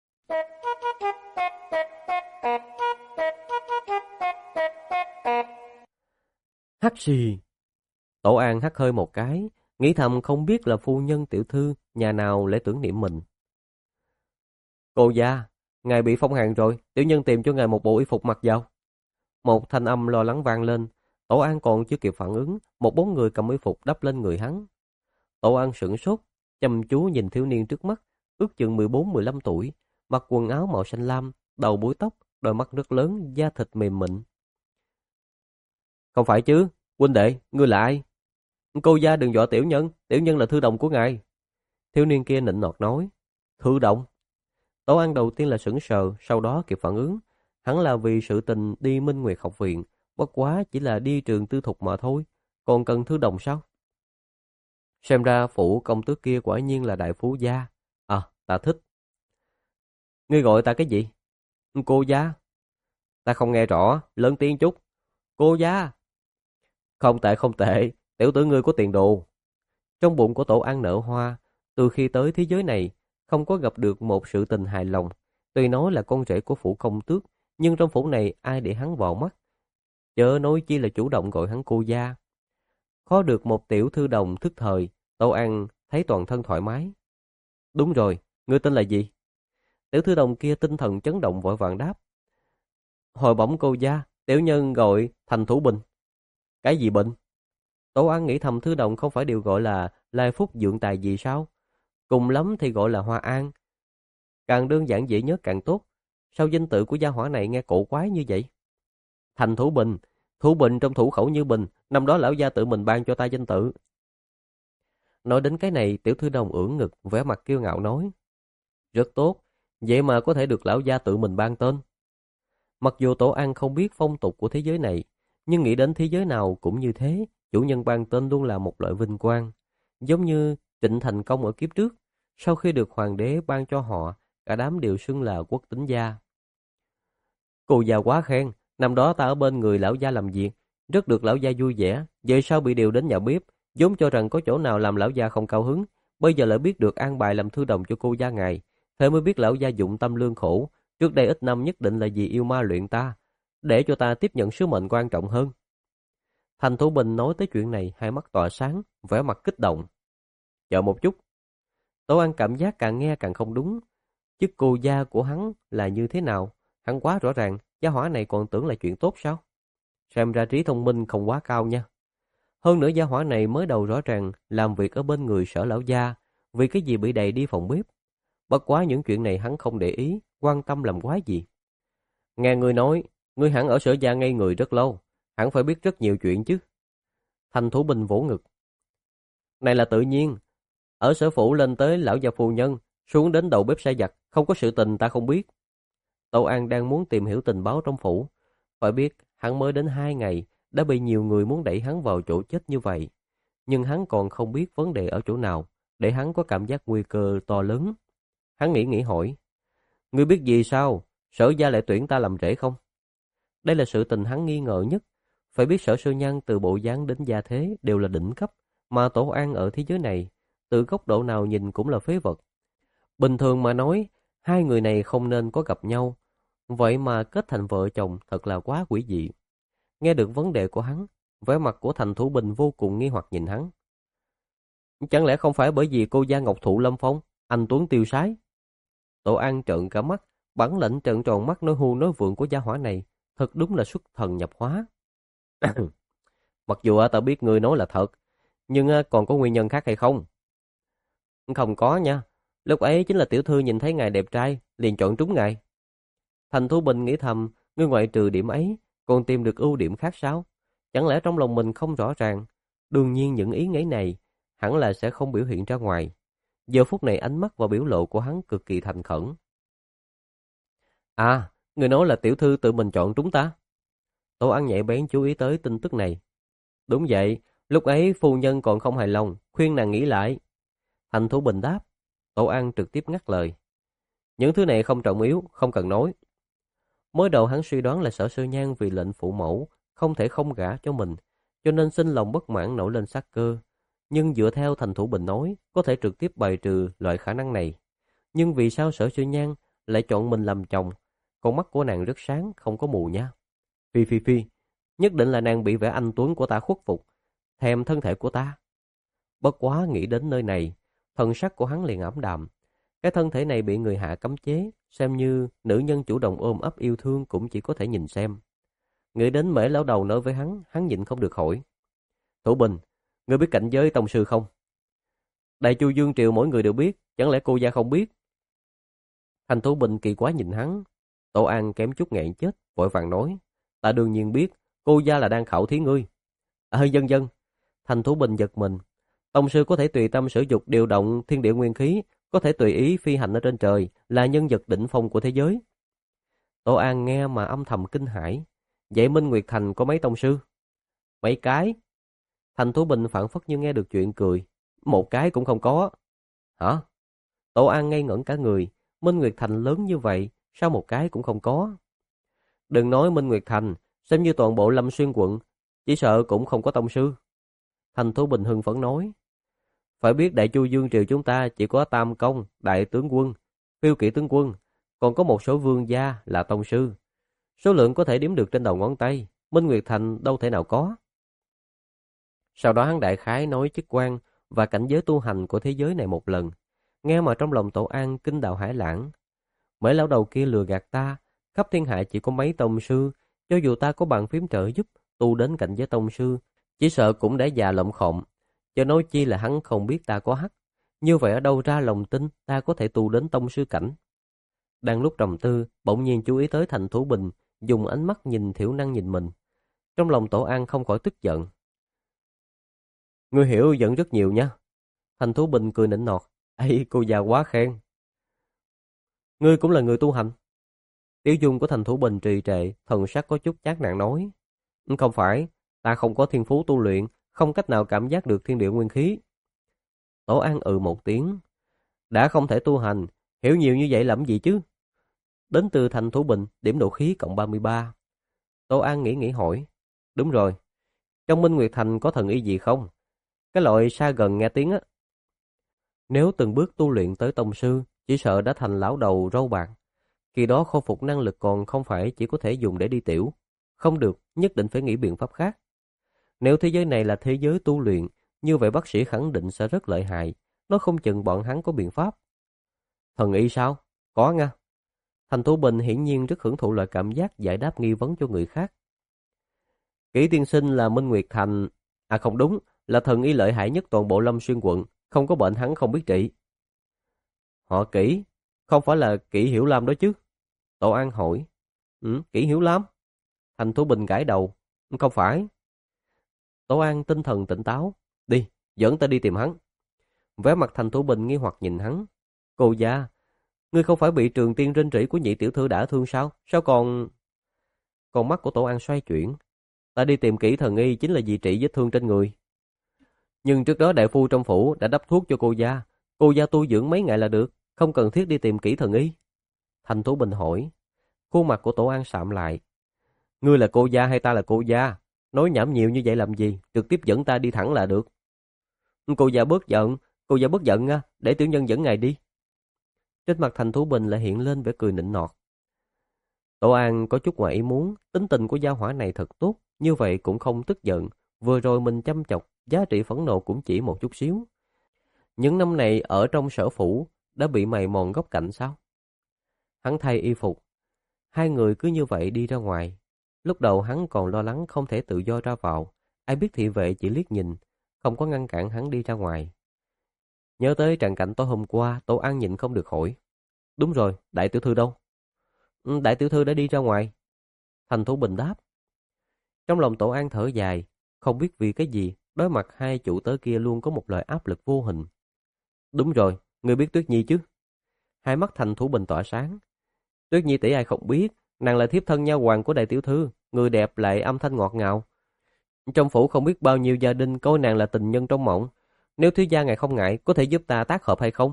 Hắc xì. Tổ an hắt hơi một cái, nghĩ thầm không biết là phu nhân tiểu thư nhà nào lại tưởng niệm mình. Cô gia, ngài bị phong hàn rồi, tiểu nhân tìm cho ngài một bộ y phục mặc vào. Một thanh âm lo lắng vang lên. Tổ an còn chưa kịp phản ứng, một bóng người cầm y phục đắp lên người hắn. Tổ An sửng sốt, chăm chú nhìn thiếu niên trước mắt, ước chừng mười bốn mười lăm tuổi, mặc quần áo màu xanh lam, đầu búi tóc, đôi mắt rất lớn, da thịt mềm mịn. Không phải chứ, huynh đệ, ngươi là ai? Cô gia đừng dọa tiểu nhân, tiểu nhân là thư đồng của ngài. Thiếu niên kia nịnh nọt nói. Thư đồng? Tổ An đầu tiên là sững sờ, sau đó kịp phản ứng. Hắn là vì sự tình đi Minh Nguyệt học viện, bất quá chỉ là đi trường tư thục mà thôi, còn cần thư đồng sao? Xem ra phủ công tước kia quả nhiên là đại phú gia. À, ta thích. Ngươi gọi ta cái gì? Cô gia. Ta không nghe rõ, lớn tiếng chút. Cô gia. Không tệ không tệ, tiểu tử ngươi có tiền đồ. Trong bụng của Tổ An nở hoa, từ khi tới thế giới này, không có gặp được một sự tình hài lòng. Tuy nói là con rể của phủ công tước, nhưng trong phủ này ai để hắn vào mắt. Chớ nói chi là chủ động gọi hắn cô gia. Có được một tiểu thư đồng thức thời, Tổ An thấy toàn thân thoải mái. Đúng rồi, ngươi tên là gì? Tiểu thư đồng kia tinh thần chấn động vội vàng đáp. Hồi bẩm cô gia, tiểu nhân gọi Thành Thủ Bình. Cái gì bệnh? Tổ An nghĩ thầm thư đồng không phải đều gọi là lai phúc dưỡng tài gì sao? Cùng lắm thì gọi là Hoa An. Càng đơn giản dễ nhớ càng tốt. Sao danh tự của gia hỏa này nghe cổ quái như vậy? Thành Thủ Bình, Thủ Bình trong thủ khẩu như bình, năm đó lão gia tự mình ban cho ta danh tự. Nói đến cái này, tiểu thư đồng ưỡn ngực, vẻ mặt kiêu ngạo nói. Rất tốt, vậy mà có thể được lão gia tự mình ban tên. Mặc dù Tổ An không biết phong tục của thế giới này, nhưng nghĩ đến thế giới nào cũng như thế, chủ nhân ban tên luôn là một loại vinh quang. Giống như Trịnh Thành Công ở kiếp trước, sau khi được hoàng đế ban cho họ, cả đám đều xưng là quốc tính gia. Cô già quá khen, năm đó ta ở bên người lão gia làm việc, rất được lão gia vui vẻ, vậy sao bị điều đến nhà bếp, vốn cho rằng có chỗ nào làm lão gia không cao hứng, bây giờ lại biết được an bài làm thư đồng cho cô gia ngài, thế mới biết lão gia dụng tâm lương khổ, trước đây ít năm nhất định là vì yêu ma luyện ta, để cho ta tiếp nhận sứ mệnh quan trọng hơn. Thành Thủ Bình nói tới chuyện này, hai mắt tỏa sáng, vẻ mặt kích động. Chờ một chút. Tổ An cảm giác càng nghe càng không đúng. Chức cô gia của hắn là như thế nào? Hắn quá rõ ràng, gia hỏa này còn tưởng là chuyện tốt sao? Xem ra trí thông minh không quá cao nha. Hơn nữa gia hỏa này mới đầu rõ ràng làm việc ở bên người Sở lão gia, vì cái gì bị đầy đi phòng bếp. Bất quá những chuyện này hắn không để ý, quan tâm làm quái gì. Nghe người nói, ngươi hẳn ở Sở gia ngây người rất lâu, hẳn phải biết rất nhiều chuyện chứ. Thành Thủ Bình vỗ ngực. Này là tự nhiên, ở Sở phủ lên tới lão gia phu nhân, xuống đến đầu bếp sai giặt, không có sự tình ta không biết. Tổ An đang muốn tìm hiểu tình báo trong phủ, phải biết hắn mới đến hai ngày đã bị nhiều người muốn đẩy hắn vào chỗ chết như vậy, nhưng hắn còn không biết vấn đề ở chỗ nào, để hắn có cảm giác nguy cơ to lớn. Hắn nghĩ nghĩ hỏi, ngươi biết gì sao, Sở gia lại tuyển ta làm rể không? Đây là sự tình hắn nghi ngờ nhất. Phải biết Sở Sư Nhân từ bộ dáng đến gia thế đều là đỉnh cấp, mà Tổ An ở thế giới này, từ góc độ nào nhìn cũng là phế vật. Bình thường mà nói, hai người này không nên có gặp nhau, vậy mà kết thành vợ chồng thật là quá quỷ dị. Nghe được vấn đề của hắn, vẻ mặt của Thành Thủ Bình vô cùng nghi hoặc nhìn hắn. Chẳng lẽ không phải bởi vì cô gia Ngọc Thụ Lâm Phong, anh Tuấn tiêu sái? Tổ An trợn cả mắt, bản lĩnh trợn tròn mắt nói hưu nói vượng của gia hỏa này, thật đúng là xuất thần nhập hóa. Mặc dù ta biết ngươi nói là thật, nhưng còn có nguyên nhân khác hay không? Không có nha, lúc ấy chính là tiểu thư nhìn thấy ngài đẹp trai, liền chọn trúng ngài. Thành Thủ Bình nghĩ thầm, ngươi ngoại trừ điểm ấy, còn tìm được ưu điểm khác sao? Chẳng lẽ trong lòng mình không rõ ràng? Đương nhiên những ý nghĩ này, hẳn là sẽ không biểu hiện ra ngoài. Giờ phút này ánh mắt và biểu lộ của hắn cực kỳ thành khẩn. À, người nói là tiểu thư tự mình chọn trúng ta. Tổ An nhạy bén chú ý tới tin tức này. Đúng vậy, lúc ấy phu nhân còn không hài lòng, khuyên nàng nghĩ lại. Thành Thủ Bình đáp. Tổ An trực tiếp ngắt lời. Những thứ này không trọng yếu, không cần nói. Mới đầu hắn suy đoán là Sở Sư Nhan vì lệnh phụ mẫu, không thể không gả cho mình, cho nên sinh lòng bất mãn nổi lên sát cơ. Nhưng dựa theo Thành Thủ Bình nói, có thể trực tiếp bài trừ loại khả năng này. Nhưng vì sao Sở Sư Nhan lại chọn mình làm chồng? Con mắt của nàng rất sáng, không có mù nha. Phi phi phi, nhất định là nàng bị vẻ anh tuấn của ta khuất phục, thèm thân thể của ta. Bất quá nghĩ đến nơi này, thần sắc của hắn liền ảm đạm. Cái thân thể này bị người hạ cấm chế, xem như nữ nhân chủ động ôm ấp yêu thương cũng chỉ có thể nhìn xem. Nghĩ đến Mễ lão đầu nói với hắn, hắn nhịn không được hỏi. Thủ Bình, ngươi biết cảnh giới tông sư không? Đại Chu Dương Triều mỗi người đều biết, chẳng lẽ cô gia không biết? Thành Thủ Bình kỳ quá nhìn hắn. Tổ An kém chút nghẹn chết, vội vàng nói, ta đương nhiên biết, cô gia là đang khảo thí ngươi. Ờ dân dân. Thành Thủ Bình giật mình. Tông sư có thể tùy tâm sử dụng điều động thiên địa nguyên khí, có thể tùy ý phi hành ở trên trời, là nhân vật đỉnh phong của thế giới. Tổ An nghe mà âm thầm kinh hãi. Vậy Minh Nguyệt Thành có mấy tông sư? Mấy cái. Thành Thủ Bình phảng phất như nghe được chuyện cười. Một cái cũng không có. Hả? Tổ An ngây ngẩn cả người. Minh Nguyệt Thành lớn như vậy, sao một cái cũng không có? Đừng nói Minh Nguyệt Thành, xem như toàn bộ Lâm Xuyên quận, chỉ sợ cũng không có tông sư. Thành Thủ Bình hưng phấn nói. Phải biết Đại Chu Dương Triều chúng ta chỉ có Tam Công, Đại Tướng Quân, Phiêu Kỵ Tướng Quân, còn có một số vương gia là tông sư. Số lượng có thể đếm được trên đầu ngón tay, Minh Nguyệt Thành đâu thể nào có. Sau đó hắn đại khái nói chức quan và cảnh giới tu hành của thế giới này một lần. Nghe mà trong lòng Tổ An kinh đào hải lãng. Mấy lão đầu kia lừa gạt ta, khắp thiên hạ chỉ có mấy tông sư, cho dù ta có bàn phím trợ giúp tu đến cảnh giới tông sư, chỉ sợ cũng đã già lộng khộng, cho nói chi là hắn không biết ta có hắc. Như vậy ở đâu ra lòng tin ta có thể tu đến tông sư cảnh? Đang lúc trầm tư, bỗng nhiên chú ý tới Thành Thủ Bình, dùng ánh mắt nhìn thiểu năng nhìn mình. Trong lòng Tổ An không khỏi tức giận. Ngươi hiểu giận rất nhiều nha. Thành Thủ Bình cười nịnh nọt. Ây, cô già quá khen. Ngươi cũng là người tu hành. Tiểu dung của Thành Thủ Bình trì trệ, thần sắc có chút chán nản nói. Không phải, ta không có thiên phú tu luyện, không cách nào cảm giác được thiên địa nguyên khí. Tổ An ừ một tiếng. Đã không thể tu hành, hiểu nhiều như vậy làm gì chứ? Đến từ Thành Thủ Bình, điểm độ khí cộng ba mươi ba. Tổ An nghĩ nghĩ hỏi. Đúng rồi, trong Minh Nguyệt Thành có thần y gì không? Cái loại xa gần nghe tiếng á. Nếu từng bước tu luyện tới tông sư, chỉ sợ đã thành lão đầu râu bạc. Khi đó khôi phục năng lực còn không phải chỉ có thể dùng để đi tiểu. Không được, nhất định phải nghĩ biện pháp khác. Nếu thế giới này là thế giới tu luyện, như vậy bác sĩ khẳng định sẽ rất lợi hại. Nó không chừng bọn hắn có biện pháp. Thần y sao? Có nha. Thành Thủ Bình hiển nhiên rất hưởng thụ loại cảm giác giải đáp nghi vấn cho người khác. Kỷ tiên sinh là Minh Nguyệt Thành... À không đúng, là thần y lợi hại nhất toàn bộ Lâm Xuyên quận. Không có bệnh hắn không biết trị. Họ Kỷ? Không phải là Kỷ Hiểu Lam đó chứ? Tổ An hỏi. Ừ, Kỷ Hiểu Lam? Thành Thủ Bình gãi đầu. Không phải. Tổ An tinh thần tỉnh táo. Đi, dẫn ta đi tìm hắn. Vẻ mặt Thành Thủ Bình nghi hoặc nhìn hắn. Cô gia, ngươi không phải bị Trường Tiên rên rỉ của nhị tiểu thư đã thương sao? Sao còn... Con mắt của Tổ An xoay chuyển. Ta đi tìm Kỷ thần y chính là vì trị vết thương trên người. Nhưng trước đó đại phu trong phủ đã đắp thuốc cho cô gia. Cô gia tu dưỡng mấy ngày là được, không cần thiết đi tìm Kỷ thần y. Thành Thủ Bình hỏi. Khuôn mặt của Tổ An sạm lại. Ngươi là cô gia hay ta là cô gia? Nói nhảm nhiều như vậy làm gì? Trực tiếp dẫn ta đi thẳng là được. Cô gia bớt giận, cô gia bớt giận nha, để tiểu nhân dẫn ngài đi. Trên mặt Thành Thủ Bình lại hiện lên vẻ cười nịnh nọt. Tổ An có chút ngoài ý muốn, tính tình của gia hỏa này thật tốt, như vậy cũng không tức giận. Vừa rồi mình chăm chọc, giá trị phẫn nộ cũng chỉ một chút xíu. Những năm này ở trong sở phủ đã bị mày mòn góc cạnh sao? Hắn thay y phục. Hai người cứ như vậy đi ra ngoài. Lúc đầu hắn còn lo lắng không thể tự do ra vào. Ai biết thị vệ chỉ liếc nhìn, không có ngăn cản hắn đi ra ngoài. Nhớ tới tràng cảnh tối hôm qua, Tổ An nhịn không được hỏi. Đúng rồi, đại tiểu thư đâu? Ừ, đại tiểu thư đã đi ra ngoài. Thành Thủ Bình đáp. Trong lòng Tổ An thở dài, không biết vì cái gì, đối mặt hai chủ tớ kia luôn có một lời áp lực vô hình. Đúng rồi, ngươi biết Tuyết Nhi chứ? Hai mắt Thành Thủ Bình tỏa sáng. Tuyết Nhi tỷ ai không biết, nàng là thiếp thân nha hoàn của đại tiểu thư, người đẹp lại âm thanh ngọt ngào. Trong phủ không biết bao nhiêu gia đình coi nàng là tình nhân trong mộng. Nếu thiếu gia ngài không ngại, có thể giúp ta tác hợp hay không?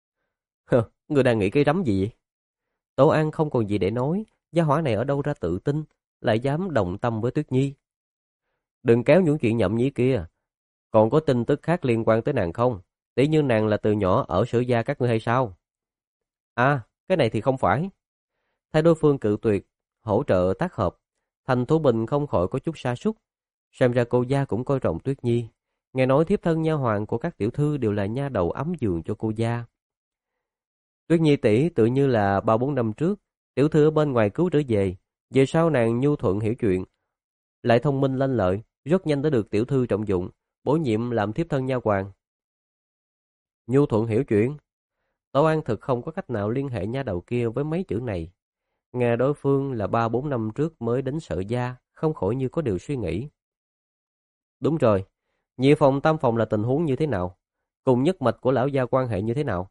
Hờ, người đang nghĩ cái rắm gì vậy? Tổ An không còn gì để nói, gia hỏa này ở đâu ra tự tin, lại dám đồng tâm với Tuyết Nhi. Đừng kéo những chuyện nhậm nhí kia. Còn có tin tức khác liên quan tới nàng không? Tỷ như nàng là từ nhỏ ở Sử gia các ngươi hay sao? À, cái này thì không phải. Thay đối phương cự tuyệt, hỗ trợ tác hợp, Thành Thủ Bình không khỏi có chút sa sút. Xem ra cô gia cũng coi trọng Tuyết Nhi. Nghe nói thiếp thân nha hoàn của các tiểu thư đều là nha đầu ấm giường cho cô gia. Tuyết Nhi tỷ tự như là ba bốn năm trước, tiểu thư ở bên ngoài cứu trở về, về sau nàng nhu thuận hiểu chuyện, lại thông minh lanh lợi, rất nhanh đã được tiểu thư trọng dụng, bổ nhiệm làm thiếp thân nha hoàn. Nhu Thuận hiểu chuyện. Tổ An thực không có cách nào liên hệ nha đầu kia với mấy chữ này. Nghe đối phương là ba bốn năm trước mới đến Sở Gia, không khỏi như có điều suy nghĩ. Đúng rồi, nhị phòng tam phòng là tình huống như thế nào? Cùng nhất mạch của lão gia quan hệ như thế nào?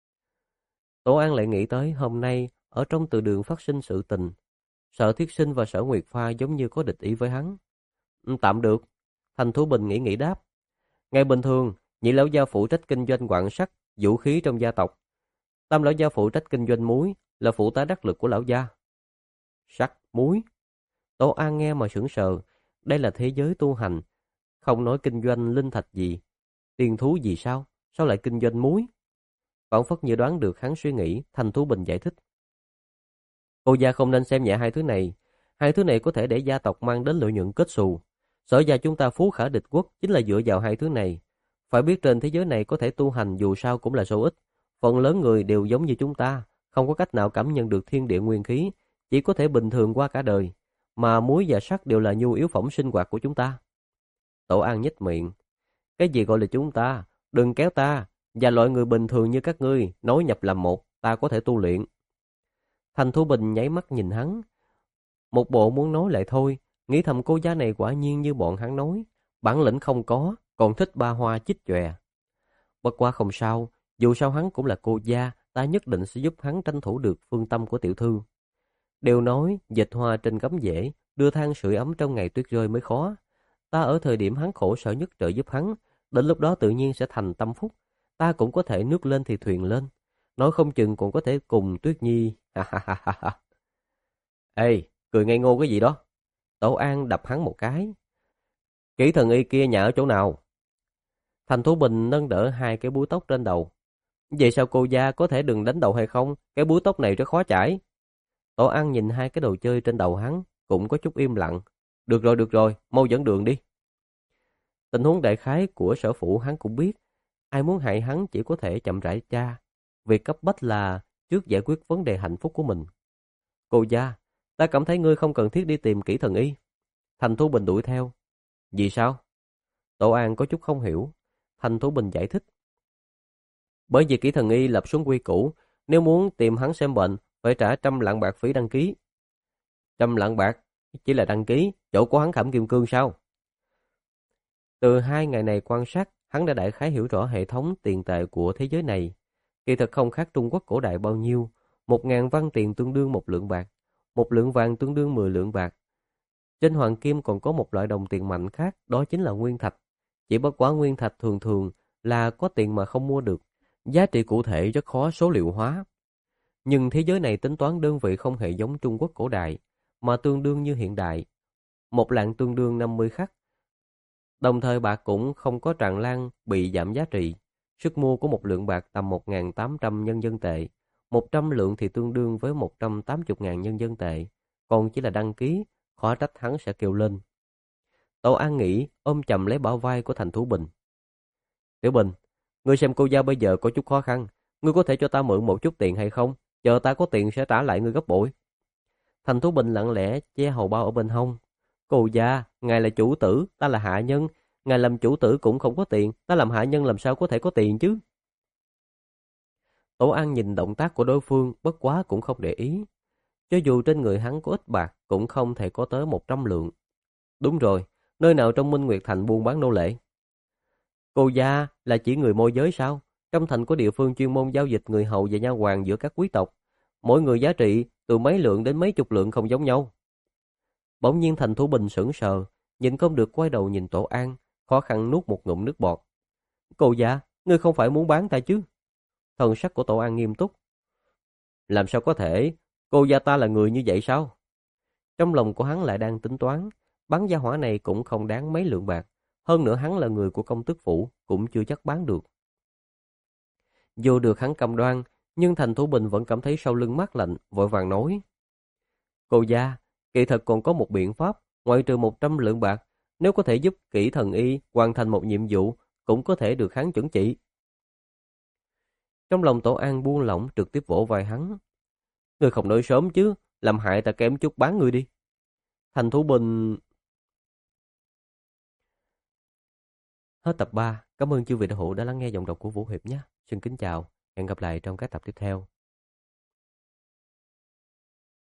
Tổ An lại nghĩ tới hôm nay ở trong từ đường phát sinh sự tình. Sở Thiết Sinh và Sở Nguyệt Pha giống như có địch ý với hắn. Ừ, tạm được. Thành Thú Bình nghĩ nghĩ đáp. Ngày bình thường, nhị lão gia phụ trách kinh doanh quặng sắt, vũ khí trong gia tộc. Tam lão gia phụ trách kinh doanh muối, là phụ tá đắc lực của lão gia. Sắt, muối. Tổ An nghe mà sững sờ. Đây là thế giới tu hành. Không nói kinh doanh linh thạch gì. Tiền thú gì sao? Sao lại kinh doanh muối? Phảng phất như đoán được hắn suy nghĩ, Thành Thú Bình giải thích. Cô gia không nên xem nhẹ hai thứ này. Hai thứ này có thể để gia tộc mang đến lợi nhuận kết xù. Sở gia chúng ta phú khả địch quốc chính là dựa vào hai thứ này. Phải biết trên thế giới này có thể tu hành dù sao cũng là số ít. Phần lớn người đều giống như chúng ta, không có cách nào cảm nhận được thiên địa nguyên khí, chỉ có thể bình thường qua cả đời. Mà muối và sắt đều là nhu yếu phẩm sinh hoạt của chúng ta. Tổ An nhếch miệng. Cái gì gọi là chúng ta? Đừng kéo ta. Và loại người bình thường như các ngươi, nối nhập làm một, ta có thể tu luyện. Thành Thú Bình nháy mắt nhìn hắn. Một bộ muốn nói lại thôi, nghĩ thầm cô gia này quả nhiên như bọn hắn nói. Bản lĩnh không có, còn thích ba hoa chích chòe. Bất quá không sao, dù sao hắn cũng là cô gia, ta nhất định sẽ giúp hắn tranh thủ được phương tâm của tiểu thư. Đều nói, dịch hoa trên gấm dễ, đưa than sưởi ấm trong ngày tuyết rơi mới khó. Ta ở thời điểm hắn khổ sở nhất trợ giúp hắn, đến lúc đó tự nhiên sẽ thành tâm phúc. Ta cũng có thể nước lên thì thuyền lên. Nói không chừng còn có thể cùng Tuyết Nhi. Ha ha ha ha ha. Ê, cười ngây ngô cái gì đó? Tổ An đập hắn một cái. Kỹ thần y kia nhà ở chỗ nào? Thành Thú Bình nâng đỡ hai cái búi tóc trên đầu. Vậy sao cô gia có thể đừng đánh đầu hay không? Cái búi tóc này rất khó chải. Tổ An nhìn hai cái đồ chơi trên đầu hắn, cũng có chút im lặng. Được rồi, được rồi, mau dẫn đường đi. Tình huống đại khái của sở phụ hắn cũng biết. Ai muốn hại hắn chỉ có thể chậm rãi tra. Việc cấp bách là trước giải quyết vấn đề hạnh phúc của mình. Cô gia, ta cảm thấy ngươi không cần thiết đi tìm kỹ thần y. Thành Thú Bình đuổi theo. Vì sao? Tổ An có chút không hiểu. Thành Thú Bình giải thích. Bởi vì kỹ thần y lập xuống quy củ, nếu muốn tìm hắn xem bệnh, phải trả trăm lạng bạc phí đăng ký. Trăm lạng bạc? Chỉ là đăng ký, chỗ của hắn Khảm Kim Cương sao? Từ hai ngày này quan sát, hắn đã đại khái hiểu rõ hệ thống tiền tệ của thế giới này. Kỳ thật không khác Trung Quốc cổ đại bao nhiêu. Một ngàn văn tiền tương đương một lượng bạc. Một lượng vàng tương đương mười lượng bạc. Trên hoàng kim còn có một loại đồng tiền mạnh khác, đó chính là nguyên thạch. Chỉ bất quá nguyên thạch thường thường là có tiền mà không mua được. Giá trị cụ thể rất khó số liệu hóa. Nhưng thế giới này tính toán đơn vị không hề giống Trung Quốc cổ đại, mà tương đương như hiện đại. Một lạng tương đương năm mươi khắc. Đồng thời bạc cũng không có tràn lan bị giảm giá trị. Sức mua của một lượng bạc tầm một nghìn tám trăm nhân dân tệ. một trăm lượng thì tương đương với một trăm tám mươi nghìn nhân dân tệ. Còn chỉ là đăng ký, khó trách hắn sẽ kêu lên. Tổ An nghĩ ôm chầm lấy bả vai của Thành Thú Bình. Tiểu Bình, ngươi xem cô gia bây giờ có chút khó khăn. Ngươi có thể cho ta mượn một chút tiền hay không? Chờ ta có tiền sẽ trả lại ngươi gấp bội. Thành Thú Bình lặng lẽ che hầu bao ở bên hông. Cô gia, ngài là chủ tử, ta là hạ nhân. Ngài làm chủ tử cũng không có tiền, ta làm hạ nhân làm sao có thể có tiền chứ? Tổ An nhìn động tác của đối phương, bất quá cũng không để ý. Cho dù trên người hắn có ít bạc, cũng không thể có tới một trăm lượng. Đúng rồi, nơi nào trong Minh Nguyệt Thành buôn bán nô lệ? Cô gia là chỉ người môi giới sao? Trong thành có địa phương chuyên môn giao dịch người hầu và nha hoàn giữa các quý tộc. Mỗi người giá trị từ mấy lượng đến mấy chục lượng không giống nhau. Bỗng nhiên Thành Thú Bình sững sờ, nhìn không được quay đầu nhìn Tổ An, khó khăn nuốt một ngụm nước bọt. Cô gia, ngươi không phải muốn bán ta chứ? Thần sắc của Tổ An nghiêm túc. Làm sao có thể? Cô gia ta là người như vậy sao? Trong lòng của hắn lại đang tính toán, bán gia hỏa này cũng không đáng mấy lượng bạc. Hơn nữa hắn là người của công tước phủ, cũng chưa chắc bán được. Dù được hắn cam đoan, nhưng Thành Thú Bình vẫn cảm thấy sau lưng mát lạnh, vội vàng nói. Cô gia, kỳ thật còn có một biện pháp, ngoại trừ một trăm lượng bạc, nếu có thể giúp kỹ thần y hoàn thành một nhiệm vụ, cũng có thể được hắn chuẩn chỉ. Trong lòng Tổ An buông lỏng trực tiếp vỗ vai hắn. Ngươi không nói sớm chứ, làm hại ta kém chút bán ngươi đi. Thành Thú Bình... Hết tập ba. Cảm ơn chư vị đạo hữu đã lắng nghe giọng đọc của Vũ Hiệp nhé. Xin kính chào, hẹn gặp lại trong các tập tiếp theo.